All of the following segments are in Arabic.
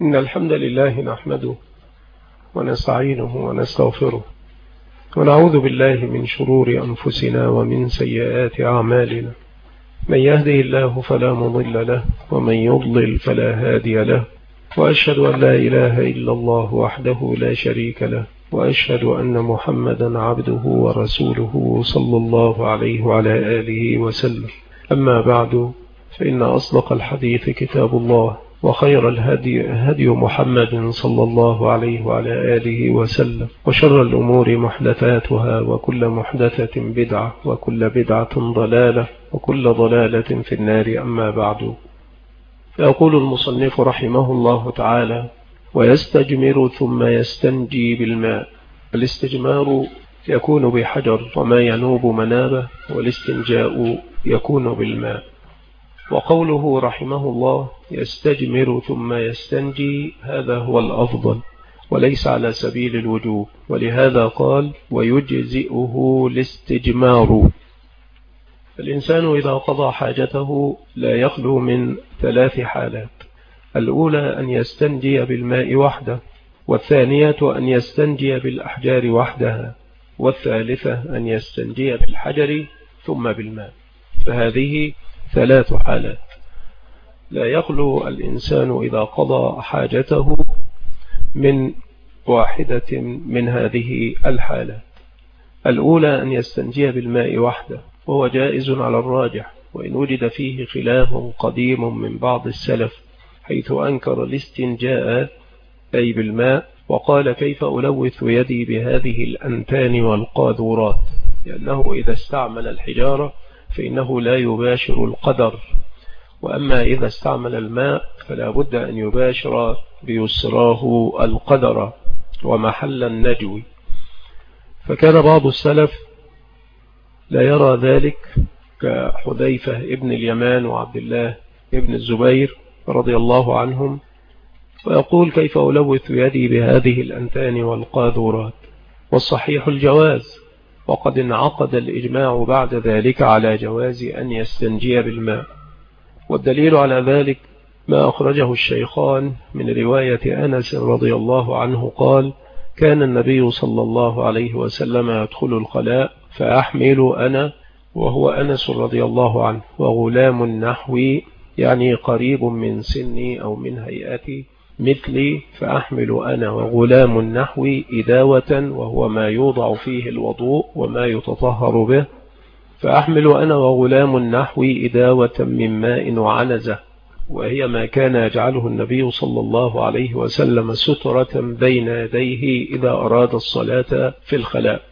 إن الحمد لله نحمده ونستعينه ونستغفره ونعوذ بالله من شرور أنفسنا ومن سيئات أعمالنا. من يهده الله فلا مضل له ومن يضلل فلا هادي له، وأشهد أن لا إله إلا الله وحده لا شريك له، وأشهد أن محمدا عبده ورسوله صلى الله عليه وعلى آله وسلم. أما بعد، فإن أصدق الحديث كتاب الله، وخير الهدي هدي محمد صلى الله عليه وعلى آله وسلم، وشر الأمور محدثاتها، وكل محدثة بدعة، وكل بدعة ضلالة، وكل ضلالة في النار. أما بعد، فيقول المصنف رحمه الله تعالى: ويستجمر ثم يستنجي بالماء. الاستجمار يكون بحجر وما ينوب منابه، والاستنجاء يكون بالماء. وقوله رحمه الله يستجمر ثم يستنجي، هذا هو الأفضل وليس على سبيل الوجوب، ولهذا قال: ويجزئه الاستجمار. الإنسان إذا قضى حاجته لا يخلو من 3 حالات: الأولى أن يستنجي بالماء وحده، والثانية أن يستنجي بالأحجار وحدها، والثالثة أن يستنجي بالحجر ثم بالماء. فهذه 3 حالات لا يخلو الإنسان إذا قضى حاجته من واحدة من هذه الحالات. الأولى أن يستنجي بالماء وحده، وهو جائز على الراجح، وإن وجد فيه خلاف قديم من بعض السلف، حيث أنكر الاستنجاء أي بالماء، وقال: كيف ألوث يدي بهذه الأنتان والقاذورات، لأنه إذا استعمل الحجارة فإنه لا يباشر القدر، وأما إذا استعمل الماء فلا بد أن يباشر بيسراه القدر ومحل النجو. فكان بعض السلف لا يرى ذلك، كحذيفة ابن اليمان وعبد الله ابن الزبير رضي الله عنهم، ويقول: كيف ألوث يدي بهذه الأنتان والقاذورات. والصحيح الجواز، وقد انعقد الإجماع بعد ذلك على جواز أن يستنجي بالماء. والدليل على ذلك ما أخرجه الشيخان من رواية أنس رضي الله عنه قال: كان النبي صلى الله عليه وسلم يدخل الخلاء فأحمل أنا، وهو أنس رضي الله عنه، وغلام نحوي، يعني قريب من سني أو من هيئتي مثلي، فأحمل أنا وغلام نحوي إداوة، وهو ما يوضع فيه الوضوء وما يتطهر به، فأحمل أنا وغلام نحوي إداوة من ماء وعنزة، وهي ما كان يجعله النبي صلى الله عليه وسلم سترة بين يديه إذا أراد الصلاة في الخلاء.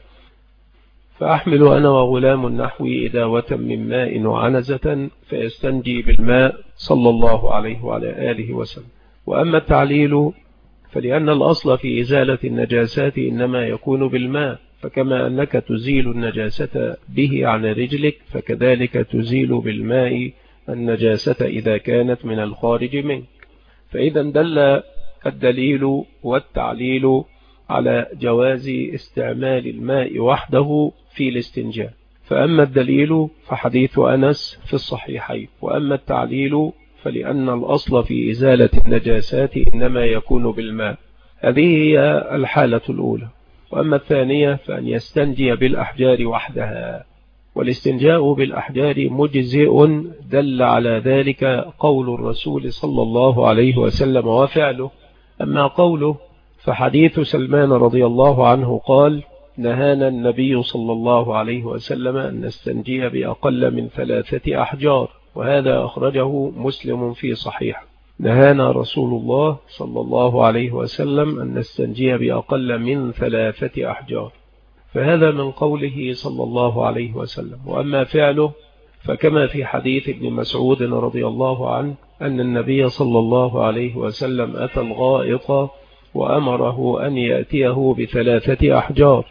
فأحمل أنا وغلام نحوي إداوة من ماء وعنزة، فيستنجي بالماء صلى الله عليه وعلى آله وسلم. وأما التعليل فلأن الأصل في إزالة النجاسات إنما يكون بالماء، فكما أنك تزيل النجاسة به عن رجلك، فكذلك تزيل بالماء النجاسة إذا كانت من الخارج منك. فإذا دل الدليل والتعليل على جواز استعمال الماء وحده في الاستنجاء. فأما الدليل فحديث أنس في الصحيحين، وأما التعليل فلأن الأصل في إزالة النجاسات إنما يكون بالماء. هذه هي الحالة الأولى. وأما الثانية فأن يستنجي بالأحجار وحدها. والاستنجاء بالأحجار مجزئ، دل على ذلك قول الرسول صلى الله عليه وسلم وفعله. أما قوله فحديث سلمان رضي الله عنه قال: نهانا النبي صلى الله عليه وسلم أن نستنجي بأقل من 3 أحجار، وهذا أخرجه مسلم في صحيح. نهانا رسول الله صلى الله عليه وسلم أن نستنجي بأقل من 3 أحجار، فهذا من قوله صلى الله عليه وسلم. وأما فعله فكما في حديث ابن مسعود رضي الله عنه أن النبي صلى الله عليه وسلم أتى الغائط وأمره أن يأتيه ب3 أحجار،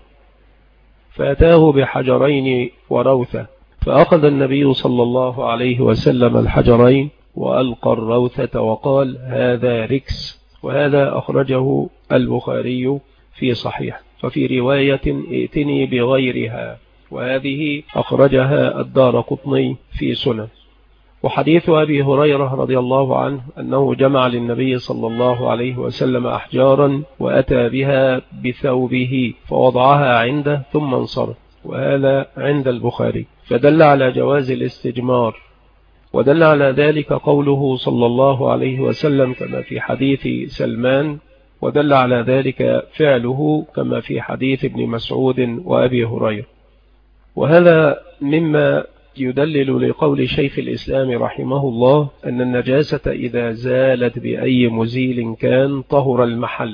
فأتاه بحجرين وروثة، فأخذ النبي صلى الله عليه وسلم الحجرين وألقى الروثة وقال: هذا ركس. وهذا أخرجه البخاري في صحيح. وفي رواية: ائتني بغيرها، وهذه أخرجها الدارقطني في سنن. وحديث أبي هريرة رضي الله عنه أنه جمع للنبي صلى الله عليه وسلم أحجارا وأتى بها بثوبه فوضعها عنده ثم انصرف، وهذا عند البخاري، فدل على جواز الاستجمار. ودل على ذلك قوله صلى الله عليه وسلم كما في حديث سلمان، ودل على ذلك فعله كما في حديث ابن مسعود وأبي هريرة. وهذا مما يدلل لقول شيخ الإسلام رحمه الله أن النجاسة إذا زالت بأي مزيل كان طهر المحل.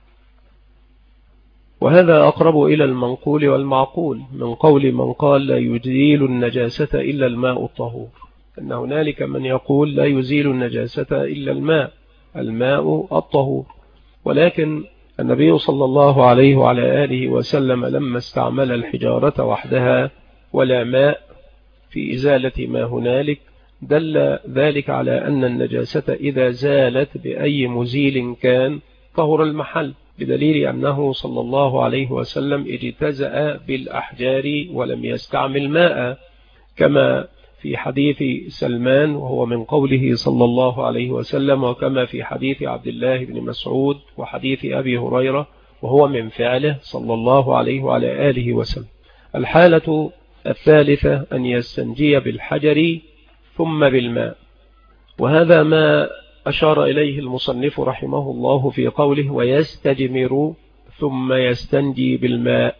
وهذا أقرب إلى المنقول والمعقول من قول من قال لا يزيل النجاسة إلا الماء الطهور، أن هنالك من يقول لا يزيل النجاسة إلا الماء الطهور. ولكن النبي صلى الله عليه وعلى آله وسلم لما استعمل الحجارة وحدها ولا ماء في إزالة ما هنالك دل ذلك على أن النجاسة إذا زالت بأي مزيل كان طهر المحل، بدليل أنه صلى الله عليه وسلم اجتزأ بالأحجار ولم يستعمل ماء، كما في حديث سلمان وهو من قوله صلى الله عليه وسلم، وكما في حديث عبد الله بن مسعود وحديث أبي هريرة وهو من فعله صلى الله عليه وعلى آله وسلم. الحالة الثالثة أن يستنجي بالحجر ثم بالماء، وهذا ما أشار إليه المصنف رحمه الله في قوله ويستجمر ثم يستنجي بالماء،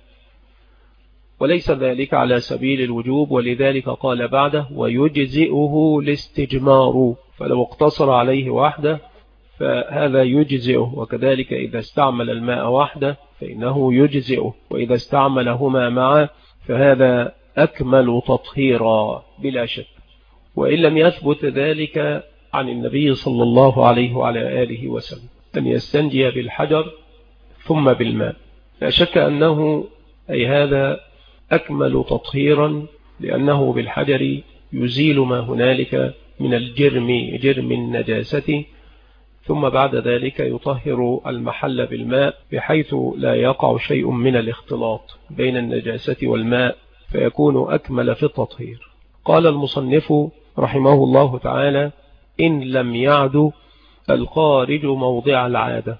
وليس ذلك على سبيل الوجوب، ولذلك قال بعده ويجزئه الاستجمار، فلو اقتصر عليه وحده فهذا يجزئه، وكذلك إذا استعمل الماء وحده فإنه يجزئه، وإذا استعملهما معا فهذا أكمل تطهيرا بلا شك. وإن لم يثبت ذلك عن النبي صلى الله عليه وعلى آله وسلم أن يستنجي بالحجر ثم بالماء، لا شك أنه أي هذا أكمل تطهيرا، لأنه بالحجر يزيل ما هنالك من جرم النجاسة، ثم بعد ذلك يطهر المحل بالماء بحيث لا يقع شيء من الاختلاط بين النجاسة والماء، فيكون أكمل في التطهير. قال المصنف رحمه الله تعالى إن لم يعد الخارج موضع العادة،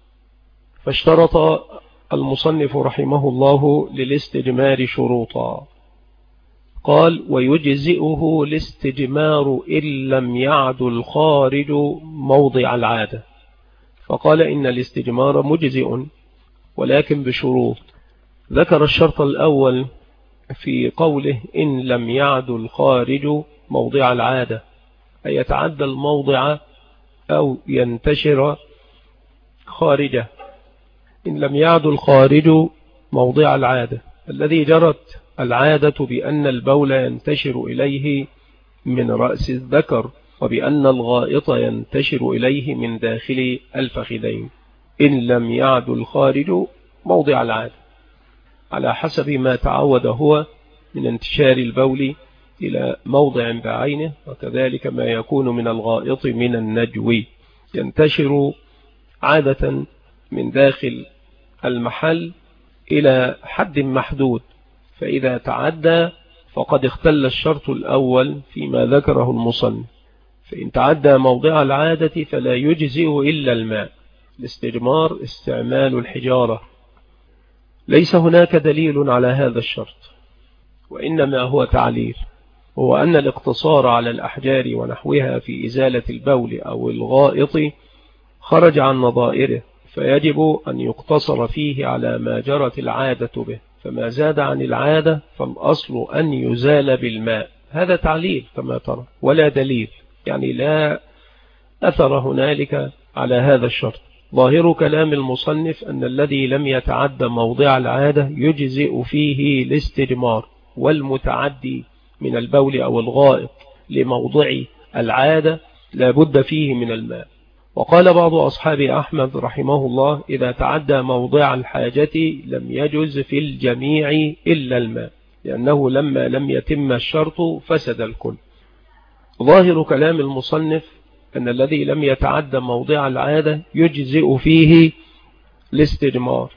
فاشترط المصنف رحمه الله للاستجمار شروطا. قال ويجزئه الاستجمار إن لم يعد الخارج موضع العادة، فقال إن الاستجمار مجزئ ولكن بشروط. ذكر الشرط الأول في قوله إن لم يعد الخارج موضع العادة، أي يتعدى الموضع أو ينتشر خارجه. إن لم يعد الخارج موضع العادة الذي جرت العادة بأن البول ينتشر إليه من رأس الذكر، وبأن الغائط ينتشر إليه من داخل الفخذين. إن لم يعد الخارج موضع العادة على حسب ما تعود هو من انتشار البول إلى موضع بعينه، وكذلك ما يكون من الغائط من النجو ينتشر عادة من داخل المحل إلى حد محدود، فإذا تعدى فقد اختل الشرط الأول فيما ذكره المصنف. فإن تعدى موضع العادة فلا يجزئ إلا الماء. الاستجمار استعمال الحجارة، ليس هناك دليل على هذا الشرط، وإنما هو تعليل، هو أن الاقتصار على الأحجار ونحوها في إزالة البول أو الغائط خرج عن نظائره، فيجب أن يقتصر فيه على ما جرت العادة به، فما زاد عن العادة فالأصل أن يزال بالماء. هذا تعليل كما ترى ولا دليل، يعني لا أثر هنالك على هذا الشرط. ظاهر كلام المصنف أن الذي لم يتعد موضع العادة يجزئ فيه الاستجمار، والمتعدي من البول أو الغائط لموضع العادة لا بد فيه من الماء. وقال بعض أصحاب أحمد رحمه الله إذا تعدى موضع الحاجة لم يجز في الجميع إلا الماء، لأنه لما لم يتم الشرط فسد الكل. ظاهر كلام المصنف أن الذي لم يتعدى موضع العادة يجزئ فيه الاستجمار،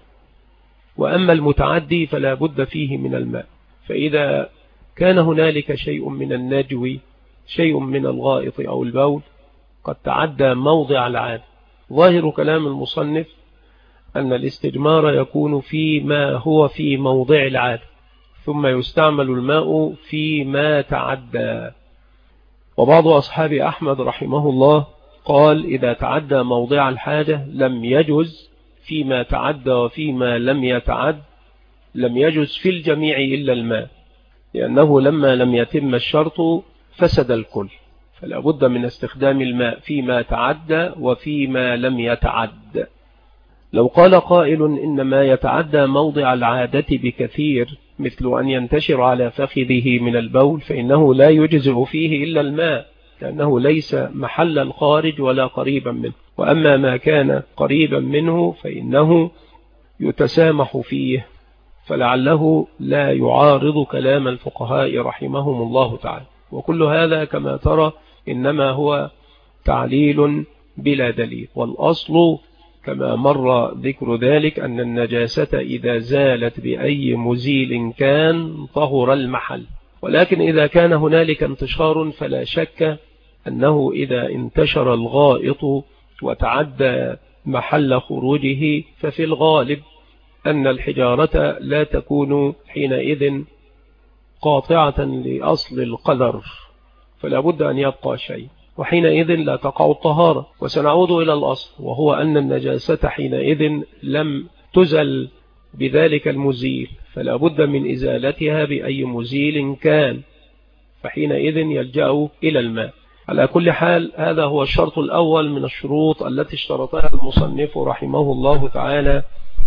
وأما المتعدي فلا بد فيه من الماء. فإذا كان هنالك شيء من النجو شيء من الغائط أو البول قد تعدى موضع العادة. ظاهر كلام المصنف أن الاستجمار يكون فيما هو في موضع العادة، ثم يستعمل الماء فيما تعدى. وبعض أصحاب أحمد رحمه الله قال إذا تعدى موضع الحاجة لم يجوز فيما تعدى، وفيما لم يتعد لم يجوز في الجميع إلا الماء، لأنه لما لم يتم الشرط فسد الكل، فلا بد من استخدام الماء فيما تعدى وفيما لم يتعد. لو قال قائل إنما يتعدى موضع العادة بكثير، مثل أن ينتشر على فخذه من البول، فإنه لا يجزئ فيه إلا الماء، لأنه ليس محل الخارج ولا قريبا منه. وأما ما كان قريبا منه فإنه يتسامح فيه، فلعله لا يعارض كلام الفقهاء رحمهم الله تعالى. وكل هذا كما ترى إنما هو تعليل بلا دليل، والأصل كما مر ذكر ذلك أن النجاسة إذا زالت بأي مزيل كان طهر المحل. ولكن إذا كان هنالك انتشار فلا شك أنه إذا انتشر الغائط وتعدى محل خروجه ففي الغالب أن الحجارة لا تكون حينئذ قاطعة لأصل القدر، فلا بد أن يبقى شيء، وحينئذ لا تقع الطهارة. وسنعود إلى الأصل، وهو أن النجاسة حينئذ لم تزل بذلك المزيل، فلا بد من إزالتها بأي مزيل كان، فحينئذ يلجأ إلى الماء. على كل حال هذا هو الشرط الأول من الشروط التي اشترطها المصنف رحمه الله تعالى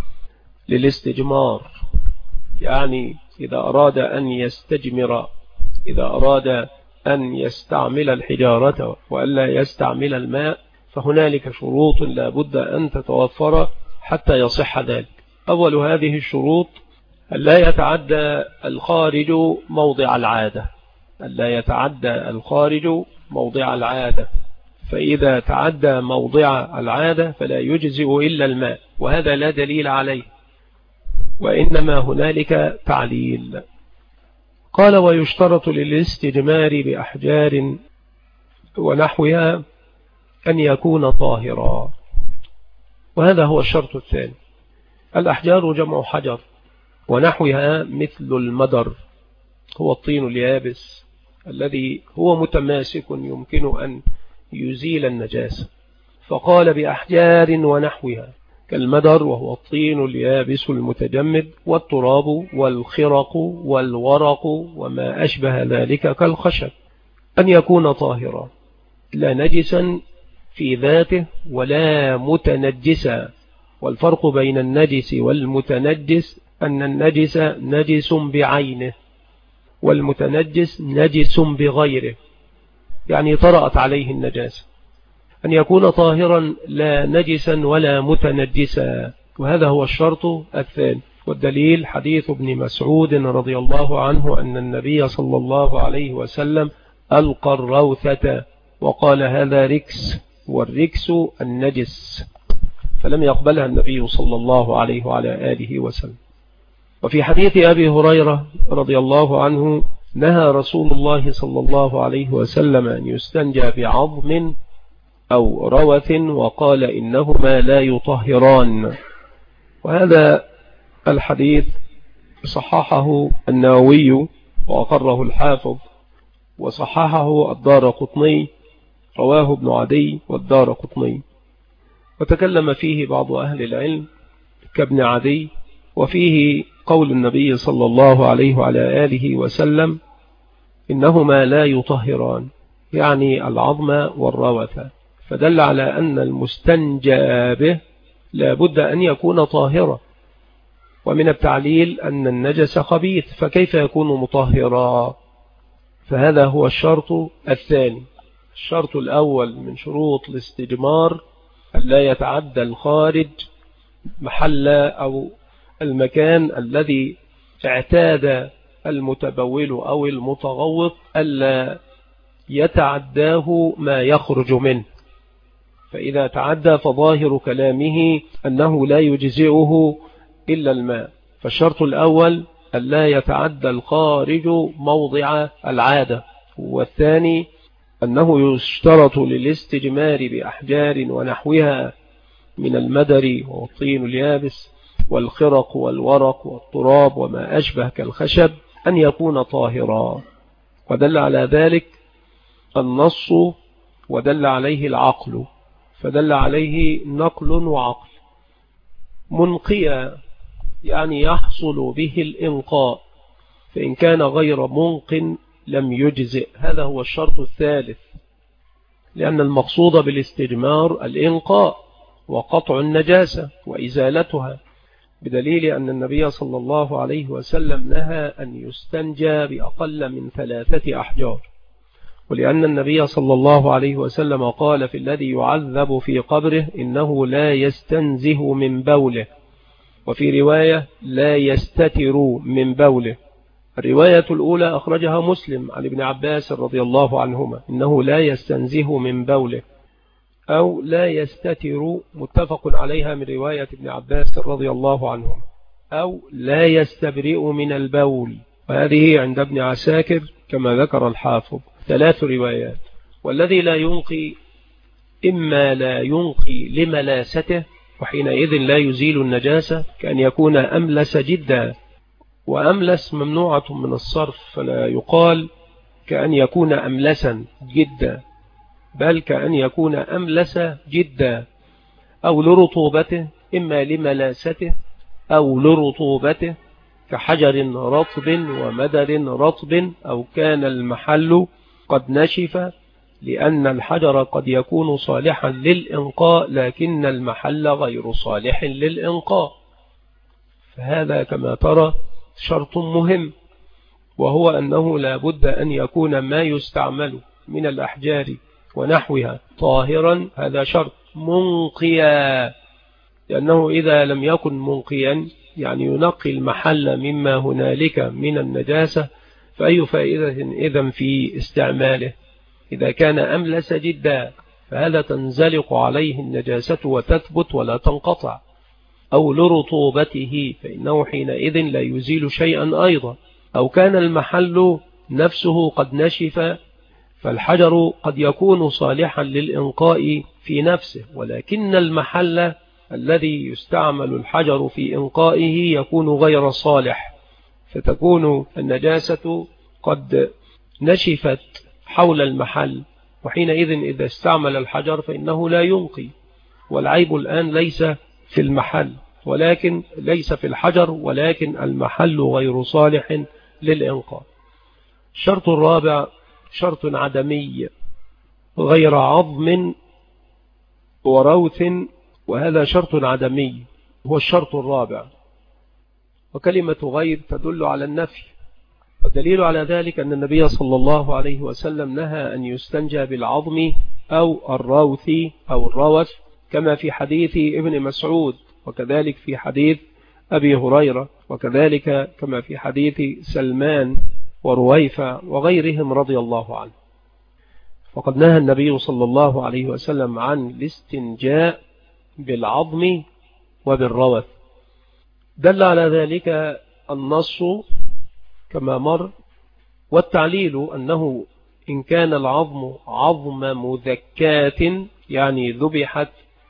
للاستجمار. يعني إذا أراد أن يستجمر، إذا أراد أن يستعمل الحجارة وألا يستعمل الماء، فهنالك شروط لا بد أن تتوفر حتى يصح ذلك. أول هذه الشروط ألا يتعدى الخارج موضع العادة، ألا يتعدى الخارج موضع العادة، فإذا تعدى موضع العادة فلا يجزئ إلا الماء، وهذا لا دليل عليه، وإنما هنالك تعليل. قال ويشترط للاستجمار بأحجار ونحوها أن يكون طاهرا، وهذا هو الشرط الثاني. الأحجار جمع حجر، ونحوها مثل المدر، هو الطين اليابس الذي هو متماسك يمكن أن يزيل النجاسة، فقال بأحجار ونحوها كالمدر وهو الطين اليابس المتجمد، والتراب والخرق والورق وما أشبه ذلك كالخشب، أن يكون طاهرا لا نجسا في ذاته ولا متنجسا. والفرق بين النجس والمتنجس أن النجس نجس بعينه، والمتنجس نجس بغيره، يعني طرأت عليه النجاسة. أن يكون طاهرا لا نجسا ولا متنجسا، وهذا هو الشرط الثاني. والدليل حديث ابن مسعود رضي الله عنه أن النبي صلى الله عليه وسلم ألقى الروثة وقال هذا ركس، والركس النجس، فلم يقبلها النبي صلى الله عليه وعلى آله وسلم. وفي حديث أبي هريرة رضي الله عنه نهى رسول الله صلى الله عليه وسلم أن يستنجى بعظم أو روث، وقال إنهما لا يطهران. وهذا الحديث صححه النووي وأقره الحافظ، وصححه الدارقطني، رواه ابن عدي والدارقطني، وتكلم فيه بعض أهل العلم كابن عدي. وفيه قول النبي صلى الله عليه وعلى آله وسلم إنهما لا يطهران، يعني العظم والروث، فدل على أن المستنجى به لا بد أن يكون طاهرا. ومن التعليل أن النجس خبيث، فكيف يكون مطهرا؟ فهذا هو الشرط الثاني. الشرط الأول من شروط الاستجمار لا يتعدى الخارج محل أو المكان الذي اعتاد المتبول أو المتغوط ألا يتعداه ما يخرج منه، فإذا تعدى فظاهر كلامه أنه لا يجزئه إلا الماء. فالشرط الأول ألا يتعدى الخارج موضع العادة، والثاني أنه يشترط للاستجمار بأحجار ونحوها من المدر والطين اليابس والخرق والورق والتراب وما أشبه كالخشب أن يكون طاهرا، ودل على ذلك النص ودل عليه العقل، فدل عليه نقل وعقل. منقيا يعني يحصل به الإنقاء، فإن كان غير منق لم يجزئ. هذا هو الشرط الثالث، لأن المقصود بالاستجمار الإنقاء وقطع النجاسة وإزالتها، بدليل أن النبي صلى الله عليه وسلم نهى أن يستنجى بأقل من 3 أحجار، ولأن النبي صلى الله عليه وسلم قال في الذي يعذب في قبره إنه لا يستنزه من بوله، وفي رواية لا يستتر من بوله. الرواية الأولى أخرجها مسلم عن ابن عباس رضي الله عنهما إنه لا يستنزه من بوله، أو لا يستتر متفق عليها من رواية ابن عباس رضي الله عنهما، أو لا يستبرئ من البول، وهذه عند ابن عساكر كما ذكر الحافظ 3 روايات. والذي لا ينقي إما لا ينقي لملاسته، وحينئذ لا يزيل النجاسة، كأن يكون أملس جدا، وأملس ممنوعة من الصرف، فلا يقال كأن يكون أملسا جدا، بل كأن يكون أملس جدا، أو لرطوبته، إما لملاسته أو لرطوبته كحجر رطب ومدر رطب، أو كان المحل قد نشف، لأن الحجر قد يكون صالحا للإنقاء لكن المحل غير صالح للإنقاء. فهذا كما ترى شرط مهم، وهو أنه لا بد أن يكون ما يستعمل من الأحجار ونحوها طاهرا، هذا شرط. منقيا، لأنه إذا لم يكن منقيا يعني ينقي المحل مما هنالك من النجاسة، فأي فائدة إذن في استعماله؟ إذا كان أملس جدا فهذا تنزلق عليه النجاسة وتثبت ولا تنقطع، أو لرطوبته فإنه حينئذ لا يزيل شيئا أيضا، أو كان المحل نفسه قد نشف، فالحجر قد يكون صالحا للإنقاء في نفسه، ولكن المحل الذي يستعمل الحجر في إنقائه يكون غير صالح، فتكون النجاسة قد نشفت حول المحل، وحينئذ إذا استعمل الحجر فإنه لا ينقي. والعيب الآن ليس في المحل ولكن ليس في الحجر، ولكن المحل غير صالح للإنقاء. الشرط الرابع شرط عدمي غير عظم وروث، وهذا شرط عدمي هو الشرط الرابع، وكلمة غير تدل على النفي، والدليل على ذلك أن النبي صلى الله عليه وسلم نهى أن يستنجى بالعظم أو الروث أو الروث، كما في حديث ابن مسعود، وكذلك في حديث أبي هريرة، وكذلك كما في حديث سلمان ورويفة وغيرهم رضي الله عنه. وقد نهى النبي صلى الله عليه وسلم عن الاستنجاء بالعظم وبالروث. دل على ذلك النص كما مر، والتعليل أنه إن كان العظم عظم مذكاة يعني ذبحت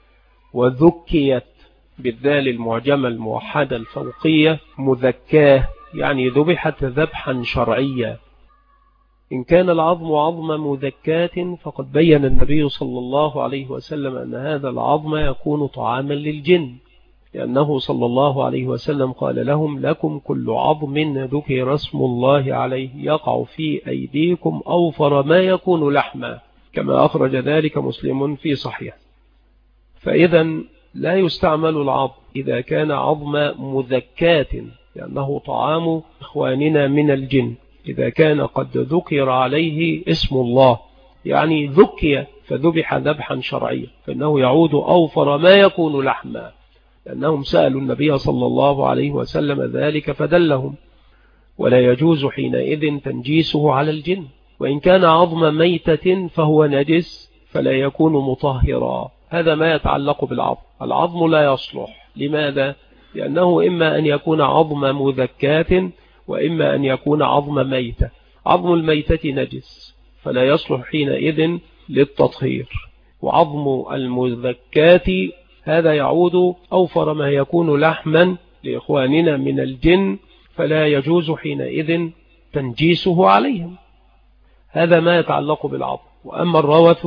وذكيت بالذال المعجمة الموحدة الفوقية، مذكاه يعني ذبحت ذبحا شرعيا. إن كان العظم عظم مذكاة فقد بين النبي صلى الله عليه وسلم أن هذا العظم يكون طعاما للجن، لأنه صلى الله عليه وسلم قال لهم: لكم كل عظم ذكر اسم الله عليه يقع في أيديكم أوفر ما يكون لحما، كما أخرج ذلك مسلم في صحيح. فإذا لا يستعمل العظم إذا كان عظم مذكات، لأنه طعام إخواننا من الجن. إذا كان قد ذكر عليه اسم الله يعني ذكي فذبح ذبحا شرعيا، فإنه يعود أوفر ما يكون لحما، لأنهم سألوا النبي صلى الله عليه وسلم ذلك فدلهم، ولا يجوز حينئذ تنجيسه على الجن. وإن كان عظم ميتة فهو نجس فلا يكون مطهرا. هذا ما يتعلق بالعظم. العظم لا يصلح. لماذا؟ لأنه إما أن يكون عظم مذكات وإما أن يكون عظم ميتة. عظم الميتة نجس فلا يصلح حينئذ للتطهير. وعظم المذكات هذا يعود أوفر ما يكون لحما لإخواننا من الجن، فلا يجوز حينئذ تنجيسه عليهم. هذا ما يتعلق بالعظم. وأما الروث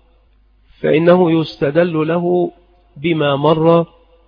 فإنه يستدل له بما مر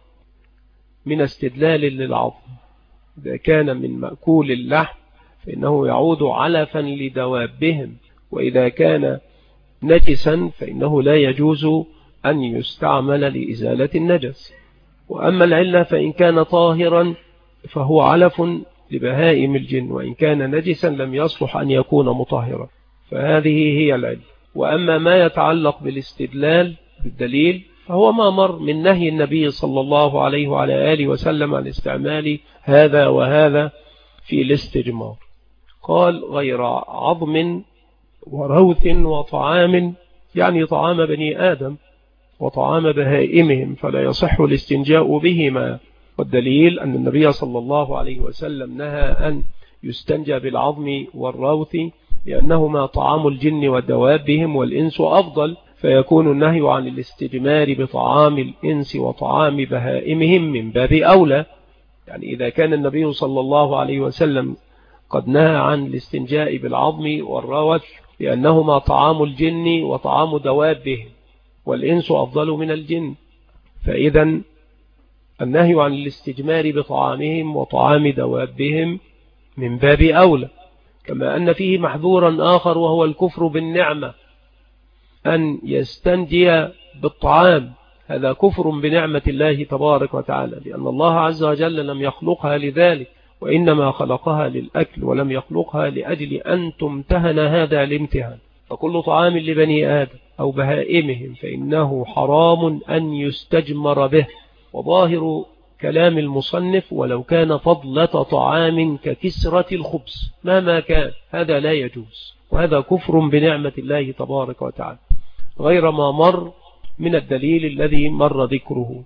من استدلال للعظم. إذا كان من مأكول اللحم فإنه يعود علفا لدوابهم، وإذا كان نجسا فإنه لا يجوز أن يستعمل لإزالة النجس. وأما العلة فإن كان طاهرا فهو علف لبهائم الجن، وإن كان نجسا لم يصلح أن يكون مطهرا، فهذه هي العلة. وأما ما يتعلق بالاستدلال بالدليل فهو ما مر من نهي النبي صلى الله عليه وعلى آله وسلم عن استعمال هذا وهذا في الاستجمار. قال غير عظم وروث وطعام، يعني طعام بني آدم وطعام بهائمهم، فلا يصح الاستنجاء بهما. والدليل أن النبي صلى الله عليه وسلم نهى أن يستنجى بالعظم والروث لأنهما طعام الجن ودوابهم، والإنس أفضل، فيكون النهي عن الاستجمار بطعام الإنس وطعام بهائمهم من باب أولى. يعني إذا كان النبي صلى الله عليه وسلم قد نهى عن الاستنجاء بالعظم والروث لأنهما طعام الجن وطعام دوابهم، والإنس أفضل من الجن، فإذا النهي عن الاستجمار بطعامهم وطعام دوابهم من باب أولى. كما أن فيه محذورا آخر وهو الكفر بالنعمة، أن يستنجي بالطعام، هذا كفر بنعمة الله تبارك وتعالى، لأن الله عز وجل لم يخلقها لذلك، وإنما خلقها للأكل ولم يخلقها لأجل أن تمتهن هذا الامتهان. فكل طعام لبني آدم أو بهائمهم فإنه حرام أن يستجمر به. وظاهر كلام المصنف ولو كان فضلة طعام ككسرة الخبز مهما كان هذا لا يجوز، وهذا كفر بنعمة الله تبارك وتعالى، غير ما مر من الدليل الذي مر ذكره.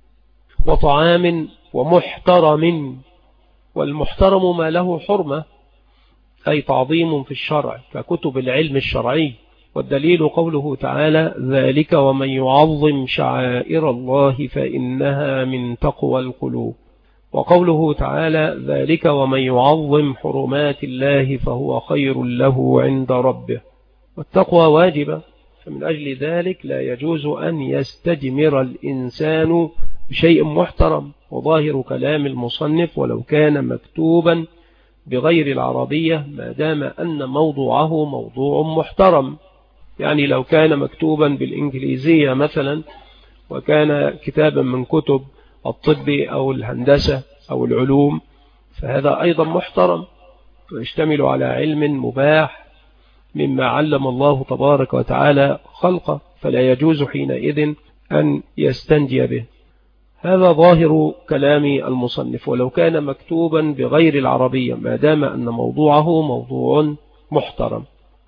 وطعام ومحترم، والمحترم ما له حرمة أي تعظيم في الشرع ككتب العلم الشرعي. والدليل قوله تعالى ذلك ومن يعظم شعائر الله فإنها من تقوى القلوب. وقوله تعالى ذلك ومن يعظم حرمات الله فهو خير له عند ربه. والتقوى واجبة، فمن أجل ذلك لا يجوز أن يستجمر الإنسان بشيء محترم. وظاهر كلام المصنف ولو كان مكتوبا بغير العربية ما دام أن موضوعه موضوع محترم. يعني لو كان مكتوبا بالإنجليزية مثلا وكان كتابا من كتب الطب أو الهندسة أو العلوم فهذا أيضا محترم ويشتمل على علم مباح مما علم الله تبارك وتعالى خلقه، فلا يجوز حينئذ أن يستنجي به. هذا ظاهر كلام المصنف ولو كان مكتوبا بغير العربية ما دام أن موضوعه موضوع محترم.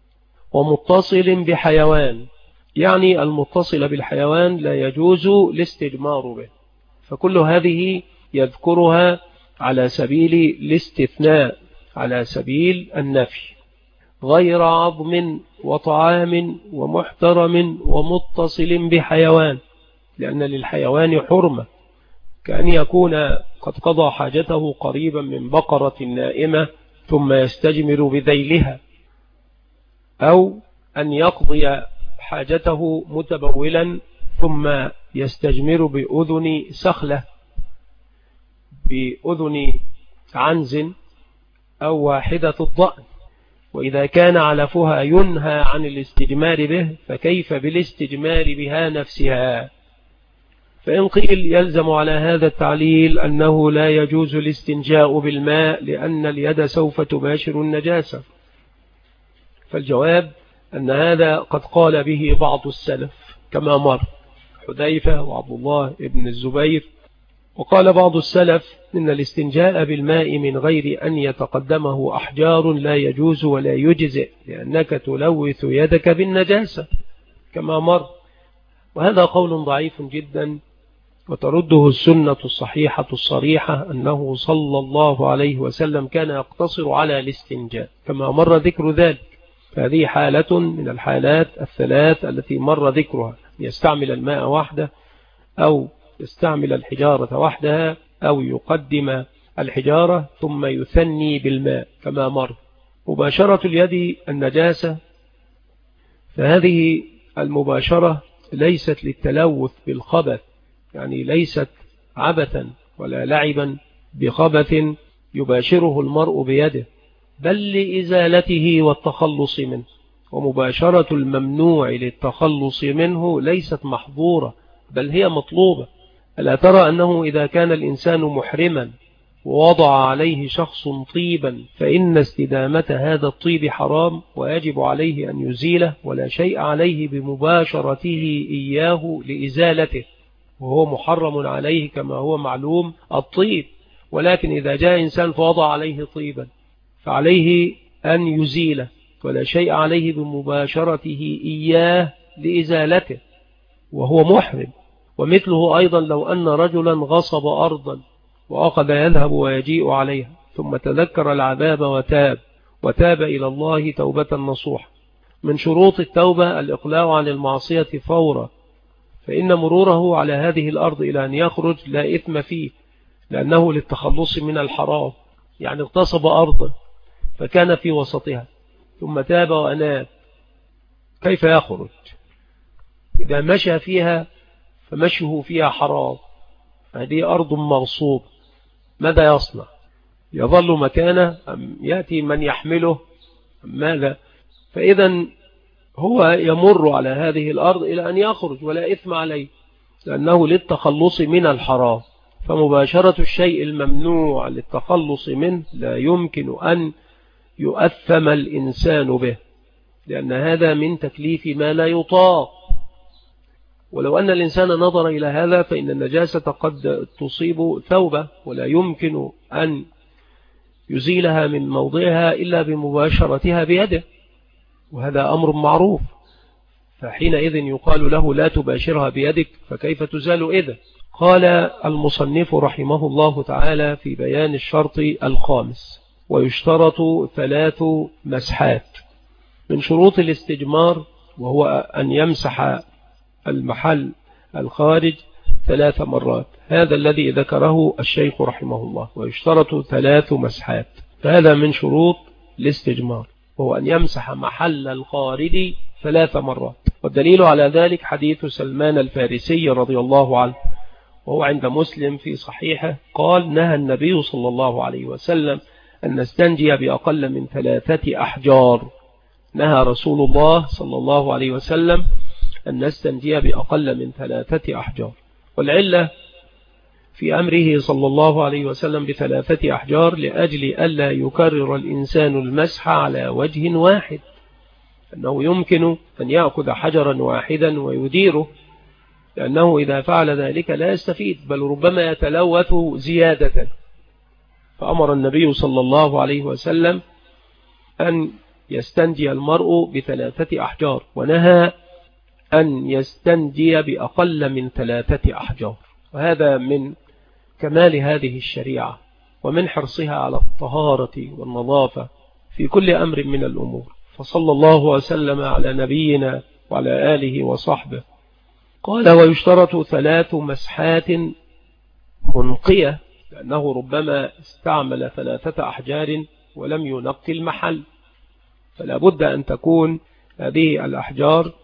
ومتصل بحيوان، يعني المتصل بالحيوان لا يجوز الاستجمار به. فكل هذه يذكرها على سبيل الاستثناء، على سبيل النفي. غير عظم وطعام ومحترم ومتصل بحيوان، لأن للحيوان حرمة، كأن يكون قد قضى حاجته قريبا من بقرة نائمة ثم يستجمر بذيلها، أو أن يقضي حاجته متبولا ثم يستجمر بأذن سخلة، بأذن عنز أو واحدة الضأن. وإذا كان علفها ينهى عن الاستجمار به فكيف بالاستجمار بها نفسها؟ فإن قيل يلزم على هذا التعليل أنه لا يجوز الاستنجاء بالماء لأن اليد سوف تباشر النجاسة، فالجواب أن هذا قد قال به بعض السلف كما مر حذيفة وعبد الله ابن الزبير. وقال بعض السلف إن الاستنجاء بالماء من غير أن يتقدمه أحجار لا يجوز ولا يجزئ، لأنك تلوث يدك بالنجاسة كما مر. وهذا قول ضعيف جدا، وترده السنة الصحيحة الصريحة أنه صلى الله عليه وسلم كان يقتصر على الاستنجاء كما مر ذكر ذلك. فهذه حالة من الحالات الثلاث التي مر ذكرها، يستعمل الماء وحده أو يستعمل الحجارة وحدها أو يقدم الحجارة ثم يثني بالماء كما مر. مباشرة اليد النجاسة، فهذه المباشرة ليست للتلوث بالخبث، يعني ليست عبثا ولا لعبا بخبث يباشره المرء بيده، بل لإزالته والتخلص منه. ومباشرة الممنوع للتخلص منه ليست محظورة بل هي مطلوبة. ألا ترى أنه إذا كان الإنسان محرما ووضع عليه شخص طيبا فإن استدامة هذا الطيب حرام ويجب عليه أن يزيله، ولا شيء عليه بمباشرته إياه لإزالته، وهو محرم عليه كما هو معلوم الطيب. ولكن إذا جاء إنسان فوضع عليه طيبا فعليه أن يزيله، ولا شيء عليه بمباشرته إياه لإزالته وهو محرم. ومثله أيضا لو أن رجلا غصب أرضا وأخذ يذهب ويجيء عليها ثم تذكر العذاب وتاب إلى الله توبة نصوحة. من شروط التوبة الإقلاع عن المعصية فورا، فإن مروره على هذه الأرض إلى أن يخرج لا إثم فيه، لأنه للتخلص من الحرام. يعني اغتصب أرضا فكان في وسطها ثم تاب وأناب، كيف يخرج؟ إذا مشى فيها فمشه فيها حرام، هذه أرض مغصوب، ماذا يصنع؟ يظل مكانه أم يأتي من يحمله أم ماذا؟ فإذا هو يمر على هذه الأرض إلى أن يخرج ولا إثم عليه، لأنه للتخلص من الحرام. فمباشرة الشيء الممنوع للتخلص منه لا يمكن أن يؤثم الإنسان به، لأن هذا من تكليف ما لا يطاق. ولو أن الإنسان نظر إلى هذا فإن النجاسة قد تصيب ثوبه ولا يمكن أن يزيلها من موضعها إلا بمباشرتها بيده، وهذا أمر معروف. فحينئذ يقال له لا تباشرها بيدك، فكيف تزال إذا؟ قال المصنف رحمه الله تعالى في بيان الشرط الخامس: ويشترط 3 مسحات. من شروط الاستجمار وهو أن يمسح المحل الخارج 3 مرات، هذا الذي ذكره الشيخ رحمه الله، ويشترط 3 مسحات، فهذا من شروط الاستجمار وهو أن يمسح محل الخارج 3 مرات. والدليل على ذلك حديث سلمان الفارسي رضي الله عنه، وهو عند مسلم في صحيحه، قال: نهى النبي صلى الله عليه وسلم أن نستنجي بأقل من 3 أحجار. نهى رسول الله صلى الله عليه وسلم أن نستنجي بأقل من 3 أحجار. والعلة في أمره صلى الله عليه وسلم ب3 أحجار لأجل ألا يكرر الإنسان المسح على وجه واحد، أنه يمكن أن يأخذ حجرا واحدا ويديره، لأنه إذا فعل ذلك لا يستفيد بل ربما يتلوث زيادة. فأمر النبي صلى الله عليه وسلم أن يستنجي المرء ب3 أحجار، ونهى أن يستنجي بأقل من 3 أحجار. وهذا من كمال هذه الشريعة ومن حرصها على الطهارة والنظافة في كل أمر من الأمور. فصلى الله وسلم على نبينا وعلى آله وصحبه. قال: ويشترط 3 مسحات منقية، لأنه ربما استعمل 3 أحجار ولم ينقي المحل، فلا بد أن تكون هذه الأحجار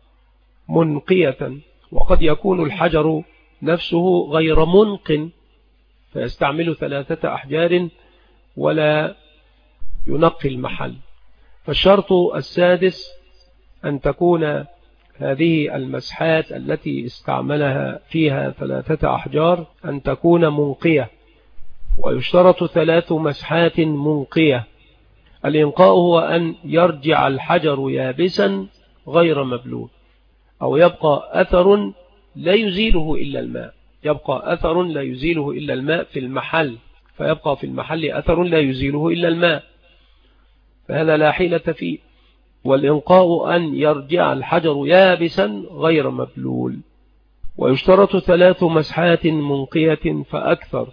منقية. وقد يكون الحجر نفسه غير منق فيستعمل 3 أحجار ولا ينقي المحل. فالشرط السادس أن تكون هذه المسحات التي استعملها فيها 3 أحجار أن تكون منقية. ويشترط 3 مسحات منقية. الإنقاء هو أن يرجع الحجر يابسا غير مبلول، أو يبقى أثر لا يزيله إلا الماء، يبقى أثر لا يزيله إلا الماء في المحل، فيبقى في المحل أثر لا يزيله إلا الماء، فهذا لا حيلة فيه. والإنقاء أن يرجع الحجر يابسا غير مبلول. ويشترط 3 مسحات منقية فأكثر،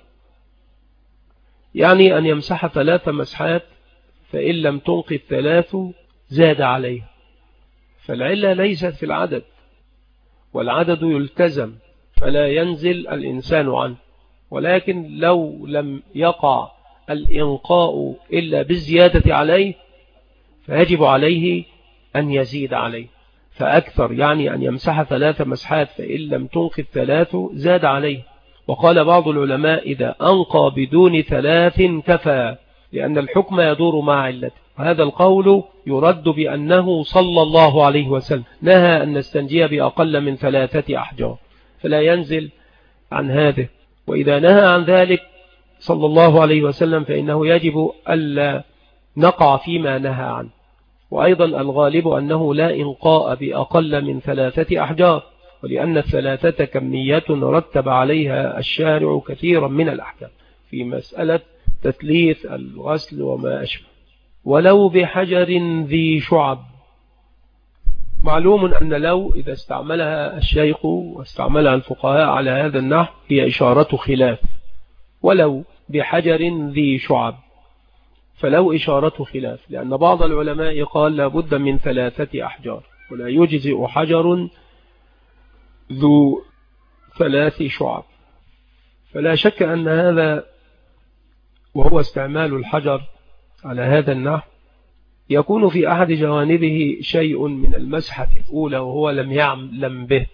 يعني أن يمسح 3 مسحات، فإن لم تنقي 3 زاد عليه. فالعلة ليست في العدد، والعدد يلتزم فلا ينزل الإنسان عنه، ولكن لو لم يقع الإنقاء إلا بالزيادة عليه فيجب عليه أن يزيد عليه فأكثر، يعني أن يمسح 3 مسحات، فإن لم تنقذ 3 زاد عليه. وقال بعض العلماء إذا أنقى بدون 3 كفى، لأن الحكم يدور مع علته. وهذا القول يرد بأنه صلى الله عليه وسلم نهى أن نستنجي بأقل من 3 أحجار، فلا ينزل عن هذا. وإذا نهى عن ذلك صلى الله عليه وسلم فإنه يجب ألا نقع فيما نهى عنه. وأيضا الغالب أنه لا إنقاء بأقل من 3 أحجار، ولأن 3 كمية رتب عليها الشارع كثيرا من الأحكام في مسألة تثليث الغسل وما أشبه. ولو بحجر ذي شعب، معلوم أن لو إذا استعملها الشيخ واستعملها الفقهاء على هذا النحو هي إشارة خلاف، ولو بحجر ذي شعب فلو إشارة خلاف، لأن بعض العلماء قال لابد من 3 أحجار ولا يجزئ حجر ذو 3 شعب. فلا شك أن هذا وهو استعمال الحجر على هذا النحو يكون في أحد جوانبه شيء من المسحة الأولى وهو لم يعلم به،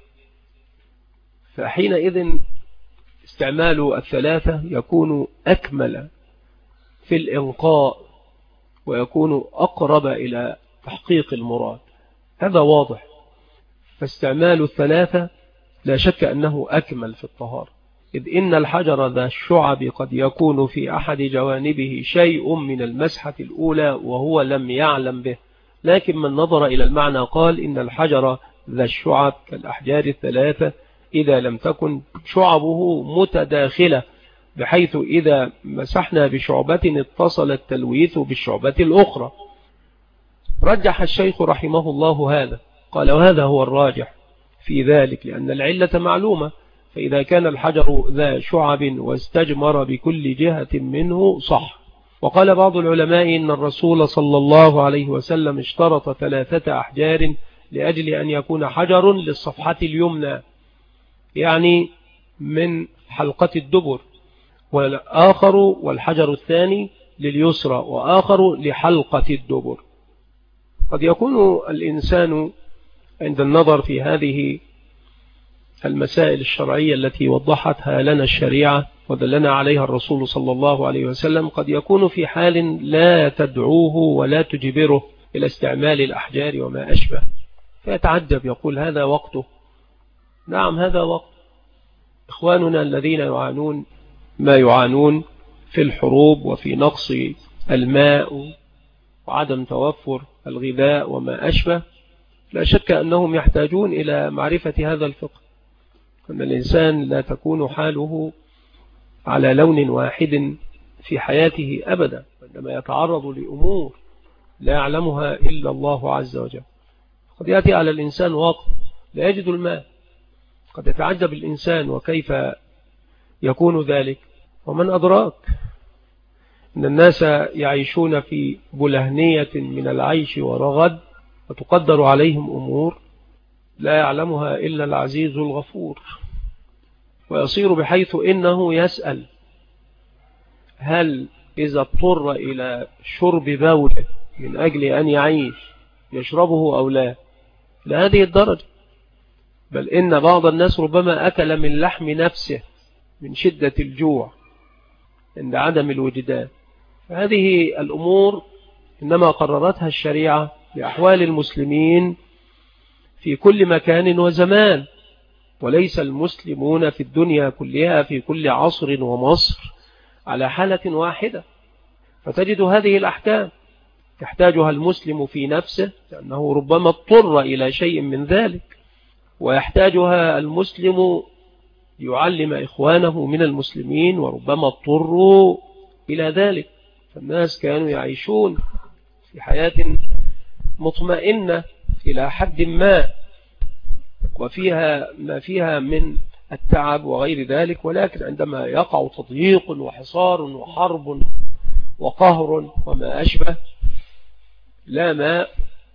فحينئذ استعمال 3 يكون أكمل في الإنقاء ويكون أقرب إلى تحقيق المراد، هذا واضح. فاستعمال 3 لا شك أنه أكمل في الطهارة، إذ إن الحجر ذا الشعب قد يكون في أحد جوانبه شيء من المسحة الأولى وهو لم يعلم به، لكن من نظر إلى المعنى قال إن الحجر ذا الشعب كالأحجار 3 إذا لم تكن شعبه متداخلة، بحيث إذا مسحنا بشعبة اتصل التلويث بالشعبة الأخرى. رجح الشيخ رحمه الله هذا، قال وهذا هو الراجح في ذلك، لأن العلة معلومة، فإذا كان الحجر ذا شعب واستجمر بكل جهة منه صح. وقال بعض العلماء إن الرسول صلى الله عليه وسلم اشترط 3 أحجار لأجل أن يكون حجر للصفحة اليمنى، يعني من حلقة الدبر، والآخر والحجر الثاني لليسرى وآخر لحلقة الدبر. قد يكون الإنسان عند النظر في هذه المسائل الشرعية التي وضحتها لنا الشريعة ودلنا عليها الرسول صلى الله عليه وسلم قد يكون في حال لا تدعوه ولا تجبره إلى استعمال الأحجار وما أشبه، فيتعجب يقول هذا وقته. نعم هذا وقت. إخواننا الذين يعانون ما يعانون في الحروب وفي نقص الماء وعدم توفر الغذاء وما أشبه، لا شك أنهم يحتاجون إلى معرفة هذا الفقه، أن الإنسان لا تكون حاله على لون واحد في حياته أبدا، عندما يتعرض لأمور لا يعلمها إلا الله عز وجل. قد يأتي على الإنسان وقت لا يجد الماء، قد يتعجب الإنسان وكيف يكون ذلك، ومن أدراك أن الناس يعيشون في بلهنية من العيش ورغد، وتقدر عليهم أمور لا يعلمها إلا العزيز الغفور، ويصير بحيث إنه يسأل هل إذا اضطر إلى شرب بول من أجل أن يعيش يشربه أو لا، لهذه الدرجة. بل إن بعض الناس ربما أكل من لحم نفسه من شدة الجوع عند عدم الوجدان. فهذه الأمور إنما قررتها الشريعة لأحوال المسلمين في كل مكان وزمان، وليس المسلمون في الدنيا كلها في كل عصر ومصر على حالة واحدة. فتجد هذه الأحكام يحتاجها المسلم في نفسه لأنه ربما اضطر إلى شيء من ذلك، ويحتاجها المسلم يعلم إخوانه من المسلمين وربما اضطروا إلى ذلك. فالناس كانوا يعيشون في حياة مطمئنة إلى حد ما، وفيها ما فيها من التعب وغير ذلك، ولكن عندما يقع تضييق وحصار وحرب وقهر وما أشبه لا ماء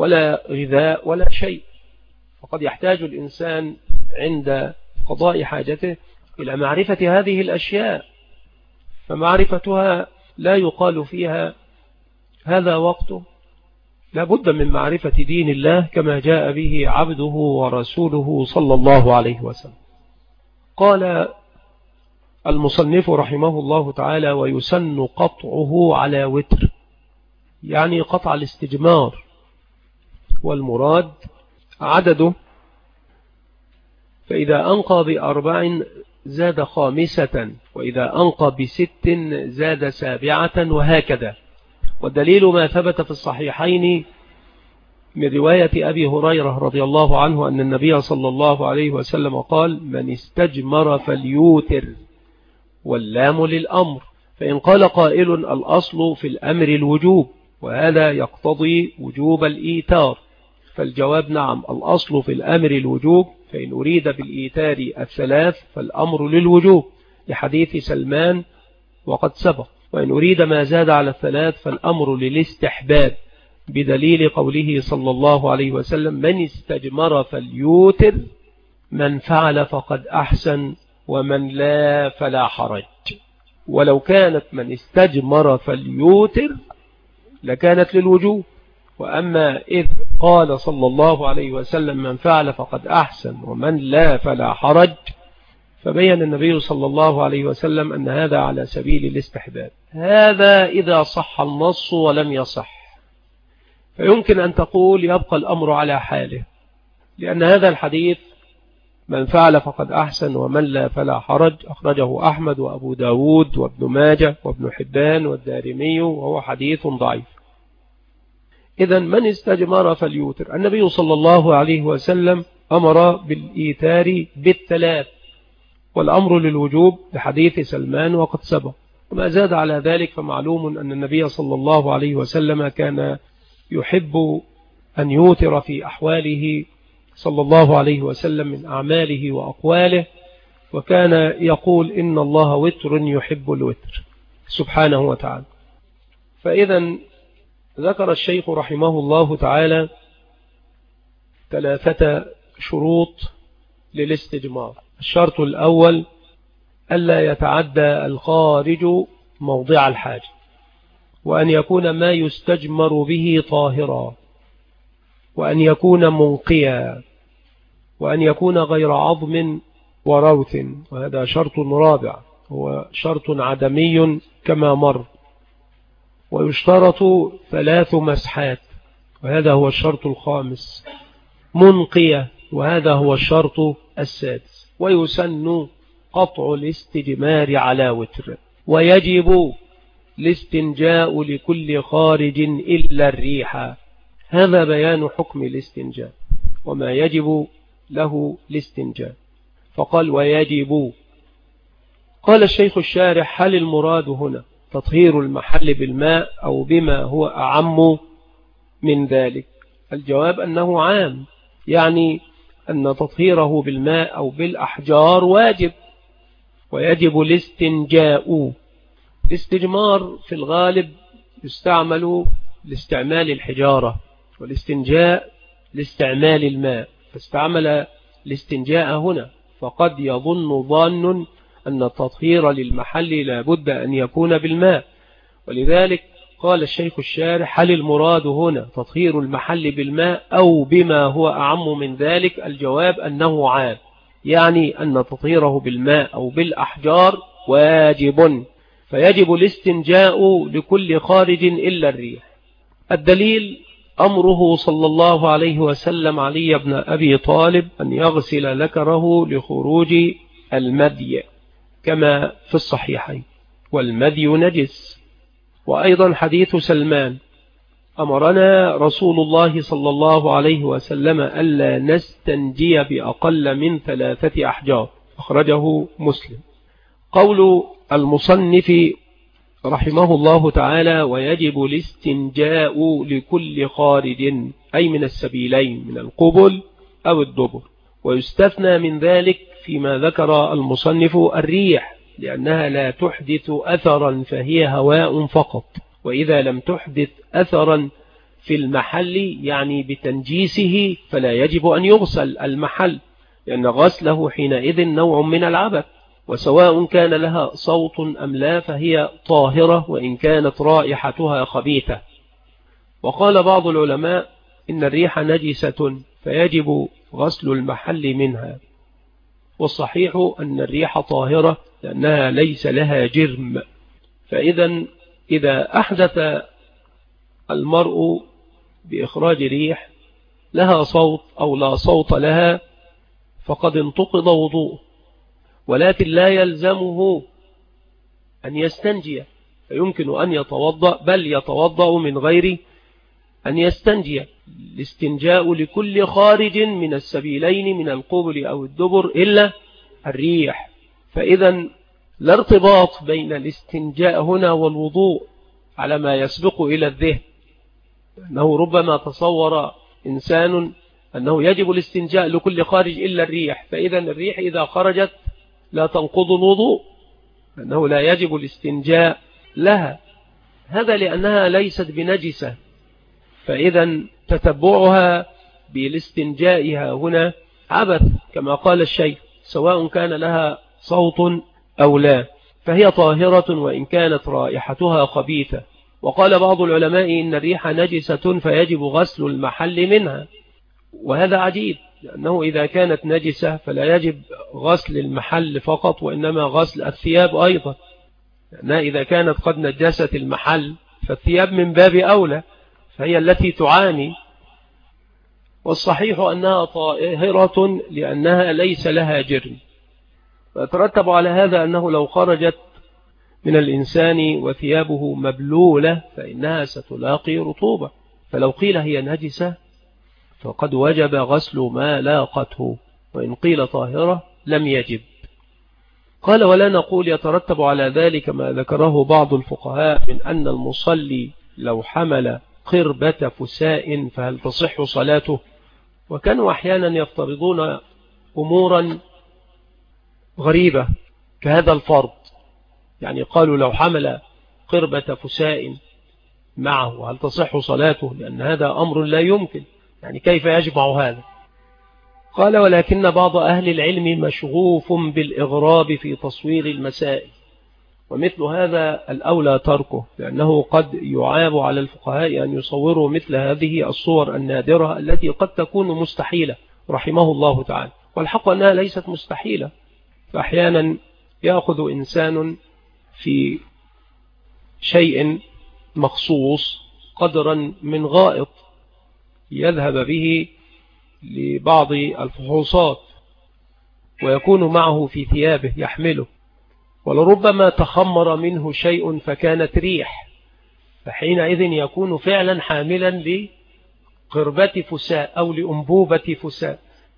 ولا غذاء ولا شيء. وقد يحتاج الإنسان عند قضاء حاجته إلى معرفة هذه الأشياء، فمعرفتها لا يقال فيها هذا وقته، لا بد من معرفة دين الله كما جاء به عبده ورسوله صلى الله عليه وسلم. قال المصنف رحمه الله تعالى: ويسن قطعه على وتر، يعني قطع الاستجمار، والمراد عدده، فإذا أنقى ب4 زاد 5، وإذا أنقى ب6 زاد 7، وهكذا. والدليل ما ثبت في الصحيحين من رواية أبي هريرة رضي الله عنه أن النبي صلى الله عليه وسلم قال: من استجمر فليوتر، واللام للأمر. فإن قال قائل: الأصل في الأمر الوجوب، وهذا يقتضي وجوب الإيتار، فالجواب نعم، الأصل في الأمر الوجوب، فإن أريد بالإيتار 3 فالأمر للوجوب لحديث سلمان وقد سبق، وإن أريد ما زاد على 3 فالأمر للاستحباب بدليل قوله صلى الله عليه وسلم: من استجمر فليوتر، من فعل فقد أحسن، ومن لا فلا حرج. ولو كانت من استجمر فليوتر لكانت للوجوب، وأما إذ قال صلى الله عليه وسلم: من فعل فقد أحسن، ومن لا فلا حرج، فبين النبي صلى الله عليه وسلم أن هذا على سبيل الاستحباب. هذا إذا صح النص، ولم يصح فيمكن أن تقول يبقى الأمر على حاله، لأن هذا الحديث من فعل فقد أحسن ومن لا فلا حرج أخرجه أحمد وأبو داود وابن ماجه وابن حبان والدارمي، وهو حديث ضعيف. إذن من استجمر فليوتر، النبي صلى الله عليه وسلم أمر بالإيتار ب3، والأمر للوجوب لحديث سلمان وقد سبق. وما زاد على ذلك فمعلوم أن النبي صلى الله عليه وسلم كان يحب أن يوتر في أحواله صلى الله عليه وسلم من أعماله وأقواله، وكان يقول: إن الله وتر يحب الوتر سبحانه وتعالى. فإذا ذكر الشيخ رحمه الله تعالى 3 شروط للاستجمار. الشرط الأول: ألا يتعدى الخارج موضع الحاجة، وأن يكون ما يستجمر به طاهرا، وأن يكون منقيا، وأن يكون غير عظم وروث، وهذا شرط رابع، هو شرط عدمي كما مر. ويشترط 3 مسحات، وهذا هو الشرط الخامس. منقية، وهذا هو الشرط السادس. ويسن قطع الاستجمار على وتر، ويجب الاستنجاء لكل خارج إلا الريح. هذا بيان حكم الاستنجاء وما يجب له الاستنجاء. فقال: ويجب. قال الشيخ الشارح: هل المراد هنا تطهير المحل بالماء أو بما هو أعم من ذلك؟ الجواب أنه عام، يعني أن تطهيره بالماء أو بالأحجار واجب، ويجب الاستنجاء. الاستجمار في الغالب يستعمل لاستعمال الحجارة، والاستنجاء لاستعمال الماء، فاستعمل الاستنجاء هنا، فقد يظن ظان أن التطهير للمحل لا بد أن يكون بالماء. ولذلك قال الشيخ الشارح: هل المراد هنا تطهير المحل بالماء أو بما هو أعم من ذلك؟ الجواب أنه عام، يعني أن تطهيره بالماء أو بالأحجار واجب، فيجب الاستنجاء لكل خارج إلا الريح. الدليل أمره صلى الله عليه وسلم علي بن أبي طالب أن يغسل ذكره لخروج المدي كما في الصحيحين، والمدي نجس. وأيضا حديث سلمان: أمرنا رسول الله صلى الله عليه وسلم ألا نستنجي بأقل من 3 أحجار، أخرجه مسلم. قول المصنف رحمه الله تعالى: ويجب الاستنجاء لكل خارج، أي من السبيلين، من القبل أو الدبر. ويستثنى من ذلك فيما ذكر المصنف الريح، لأنها لا تحدث أثرا، فهي هواء فقط، وإذا لم تحدث أثرا في المحل يعني بتنجيسه فلا يجب أن يغسل المحل، لأن غسله حينئذ نوع من العبث، وسواء كان لها صوت أم لا فهي طاهرة وإن كانت رائحتها خبيثة. وقال بعض العلماء إن الريح نجسة فيجب غسل المحل منها، والصحيح أن الريح طاهرة لأنها ليس لها جرم. فإذا إذا أحدث المرء بإخراج ريح لها صوت أو لا صوت لها فقد انتقض وضوءه، ولكن لا يلزمه أن يستنجي، فيمكن أن يتوضأ، بل يتوضأ من غير أن يستنجي. الاستنجاء لكل خارج من السبيلين من القبل أو الدبر إلا الريح. فإذا لا ارتباط بين الاستنجاء هنا والوضوء على ما يسبق إلى الذهن، أنه ربما تصور إنسان أنه يجب الاستنجاء لكل خارج إلا الريح، فإذا الريح إذا خرجت لا تنقض الوضوء، أنه لا يجب الاستنجاء لها، هذا لأنها ليست بنجسة. فإذا تتبعها بالاستنجاء هنا عبث كما قال الشيخ، سواء كان لها صوت أو لا، فهي طاهرة وإن كانت رائحتها خبيثة. وقال بعض العلماء إن الريح نجسة فيجب غسل المحل منها، وهذا عجيب، لأنه إذا كانت نجسة فلا يجب غسل المحل فقط وإنما غسل الثياب أيضا، لأنها إذا كانت قد نجست المحل فالثياب من باب أولى، فهي التي تعاني. والصحيح أنها طاهرة لأنها ليس لها جرم. فيترتب على هذا أنه لو خرجت من الإنسان وثيابه مبلولة فإنها ستلاقي رطوبة، فلو قيل هي نجسة فقد وجب غسل ما لاقته، وإن قيل طاهرة لم يجب. قال ولا نقول يترتب على ذلك ما ذكره بعض الفقهاء من أن المصلي لو حمل قربة فساء فهل تصح صلاته؟ وكانوا أحيانا يفترضون أمورا غريبة كهذا الفرض، يعني قالوا لو حمل قربة فساء معه هل تصح صلاته؟ لأن هذا أمر لا يمكن، يعني كيف يجمع هذا؟ قال ولكن بعض أهل العلم مشغوف بالإغراب في تصوير المسائل، ومثل هذا الأولى تركه، لأنه قد يعاب على الفقهاء أن يصوروا مثل هذه الصور النادرة التي قد تكون مستحيلة رحمه الله تعالى، والحق أنها ليست مستحيلة. فأحيانا يأخذ إنسان في شيء مخصوص قدرا من غائط يذهب به لبعض الفحوصات ويكون معه في ثيابه يحمله، ولربما تخمر منه شيء فكانت ريح، فحينئذ يكون فعلا حاملا لقربة فساء أو لأنبوبة فساء،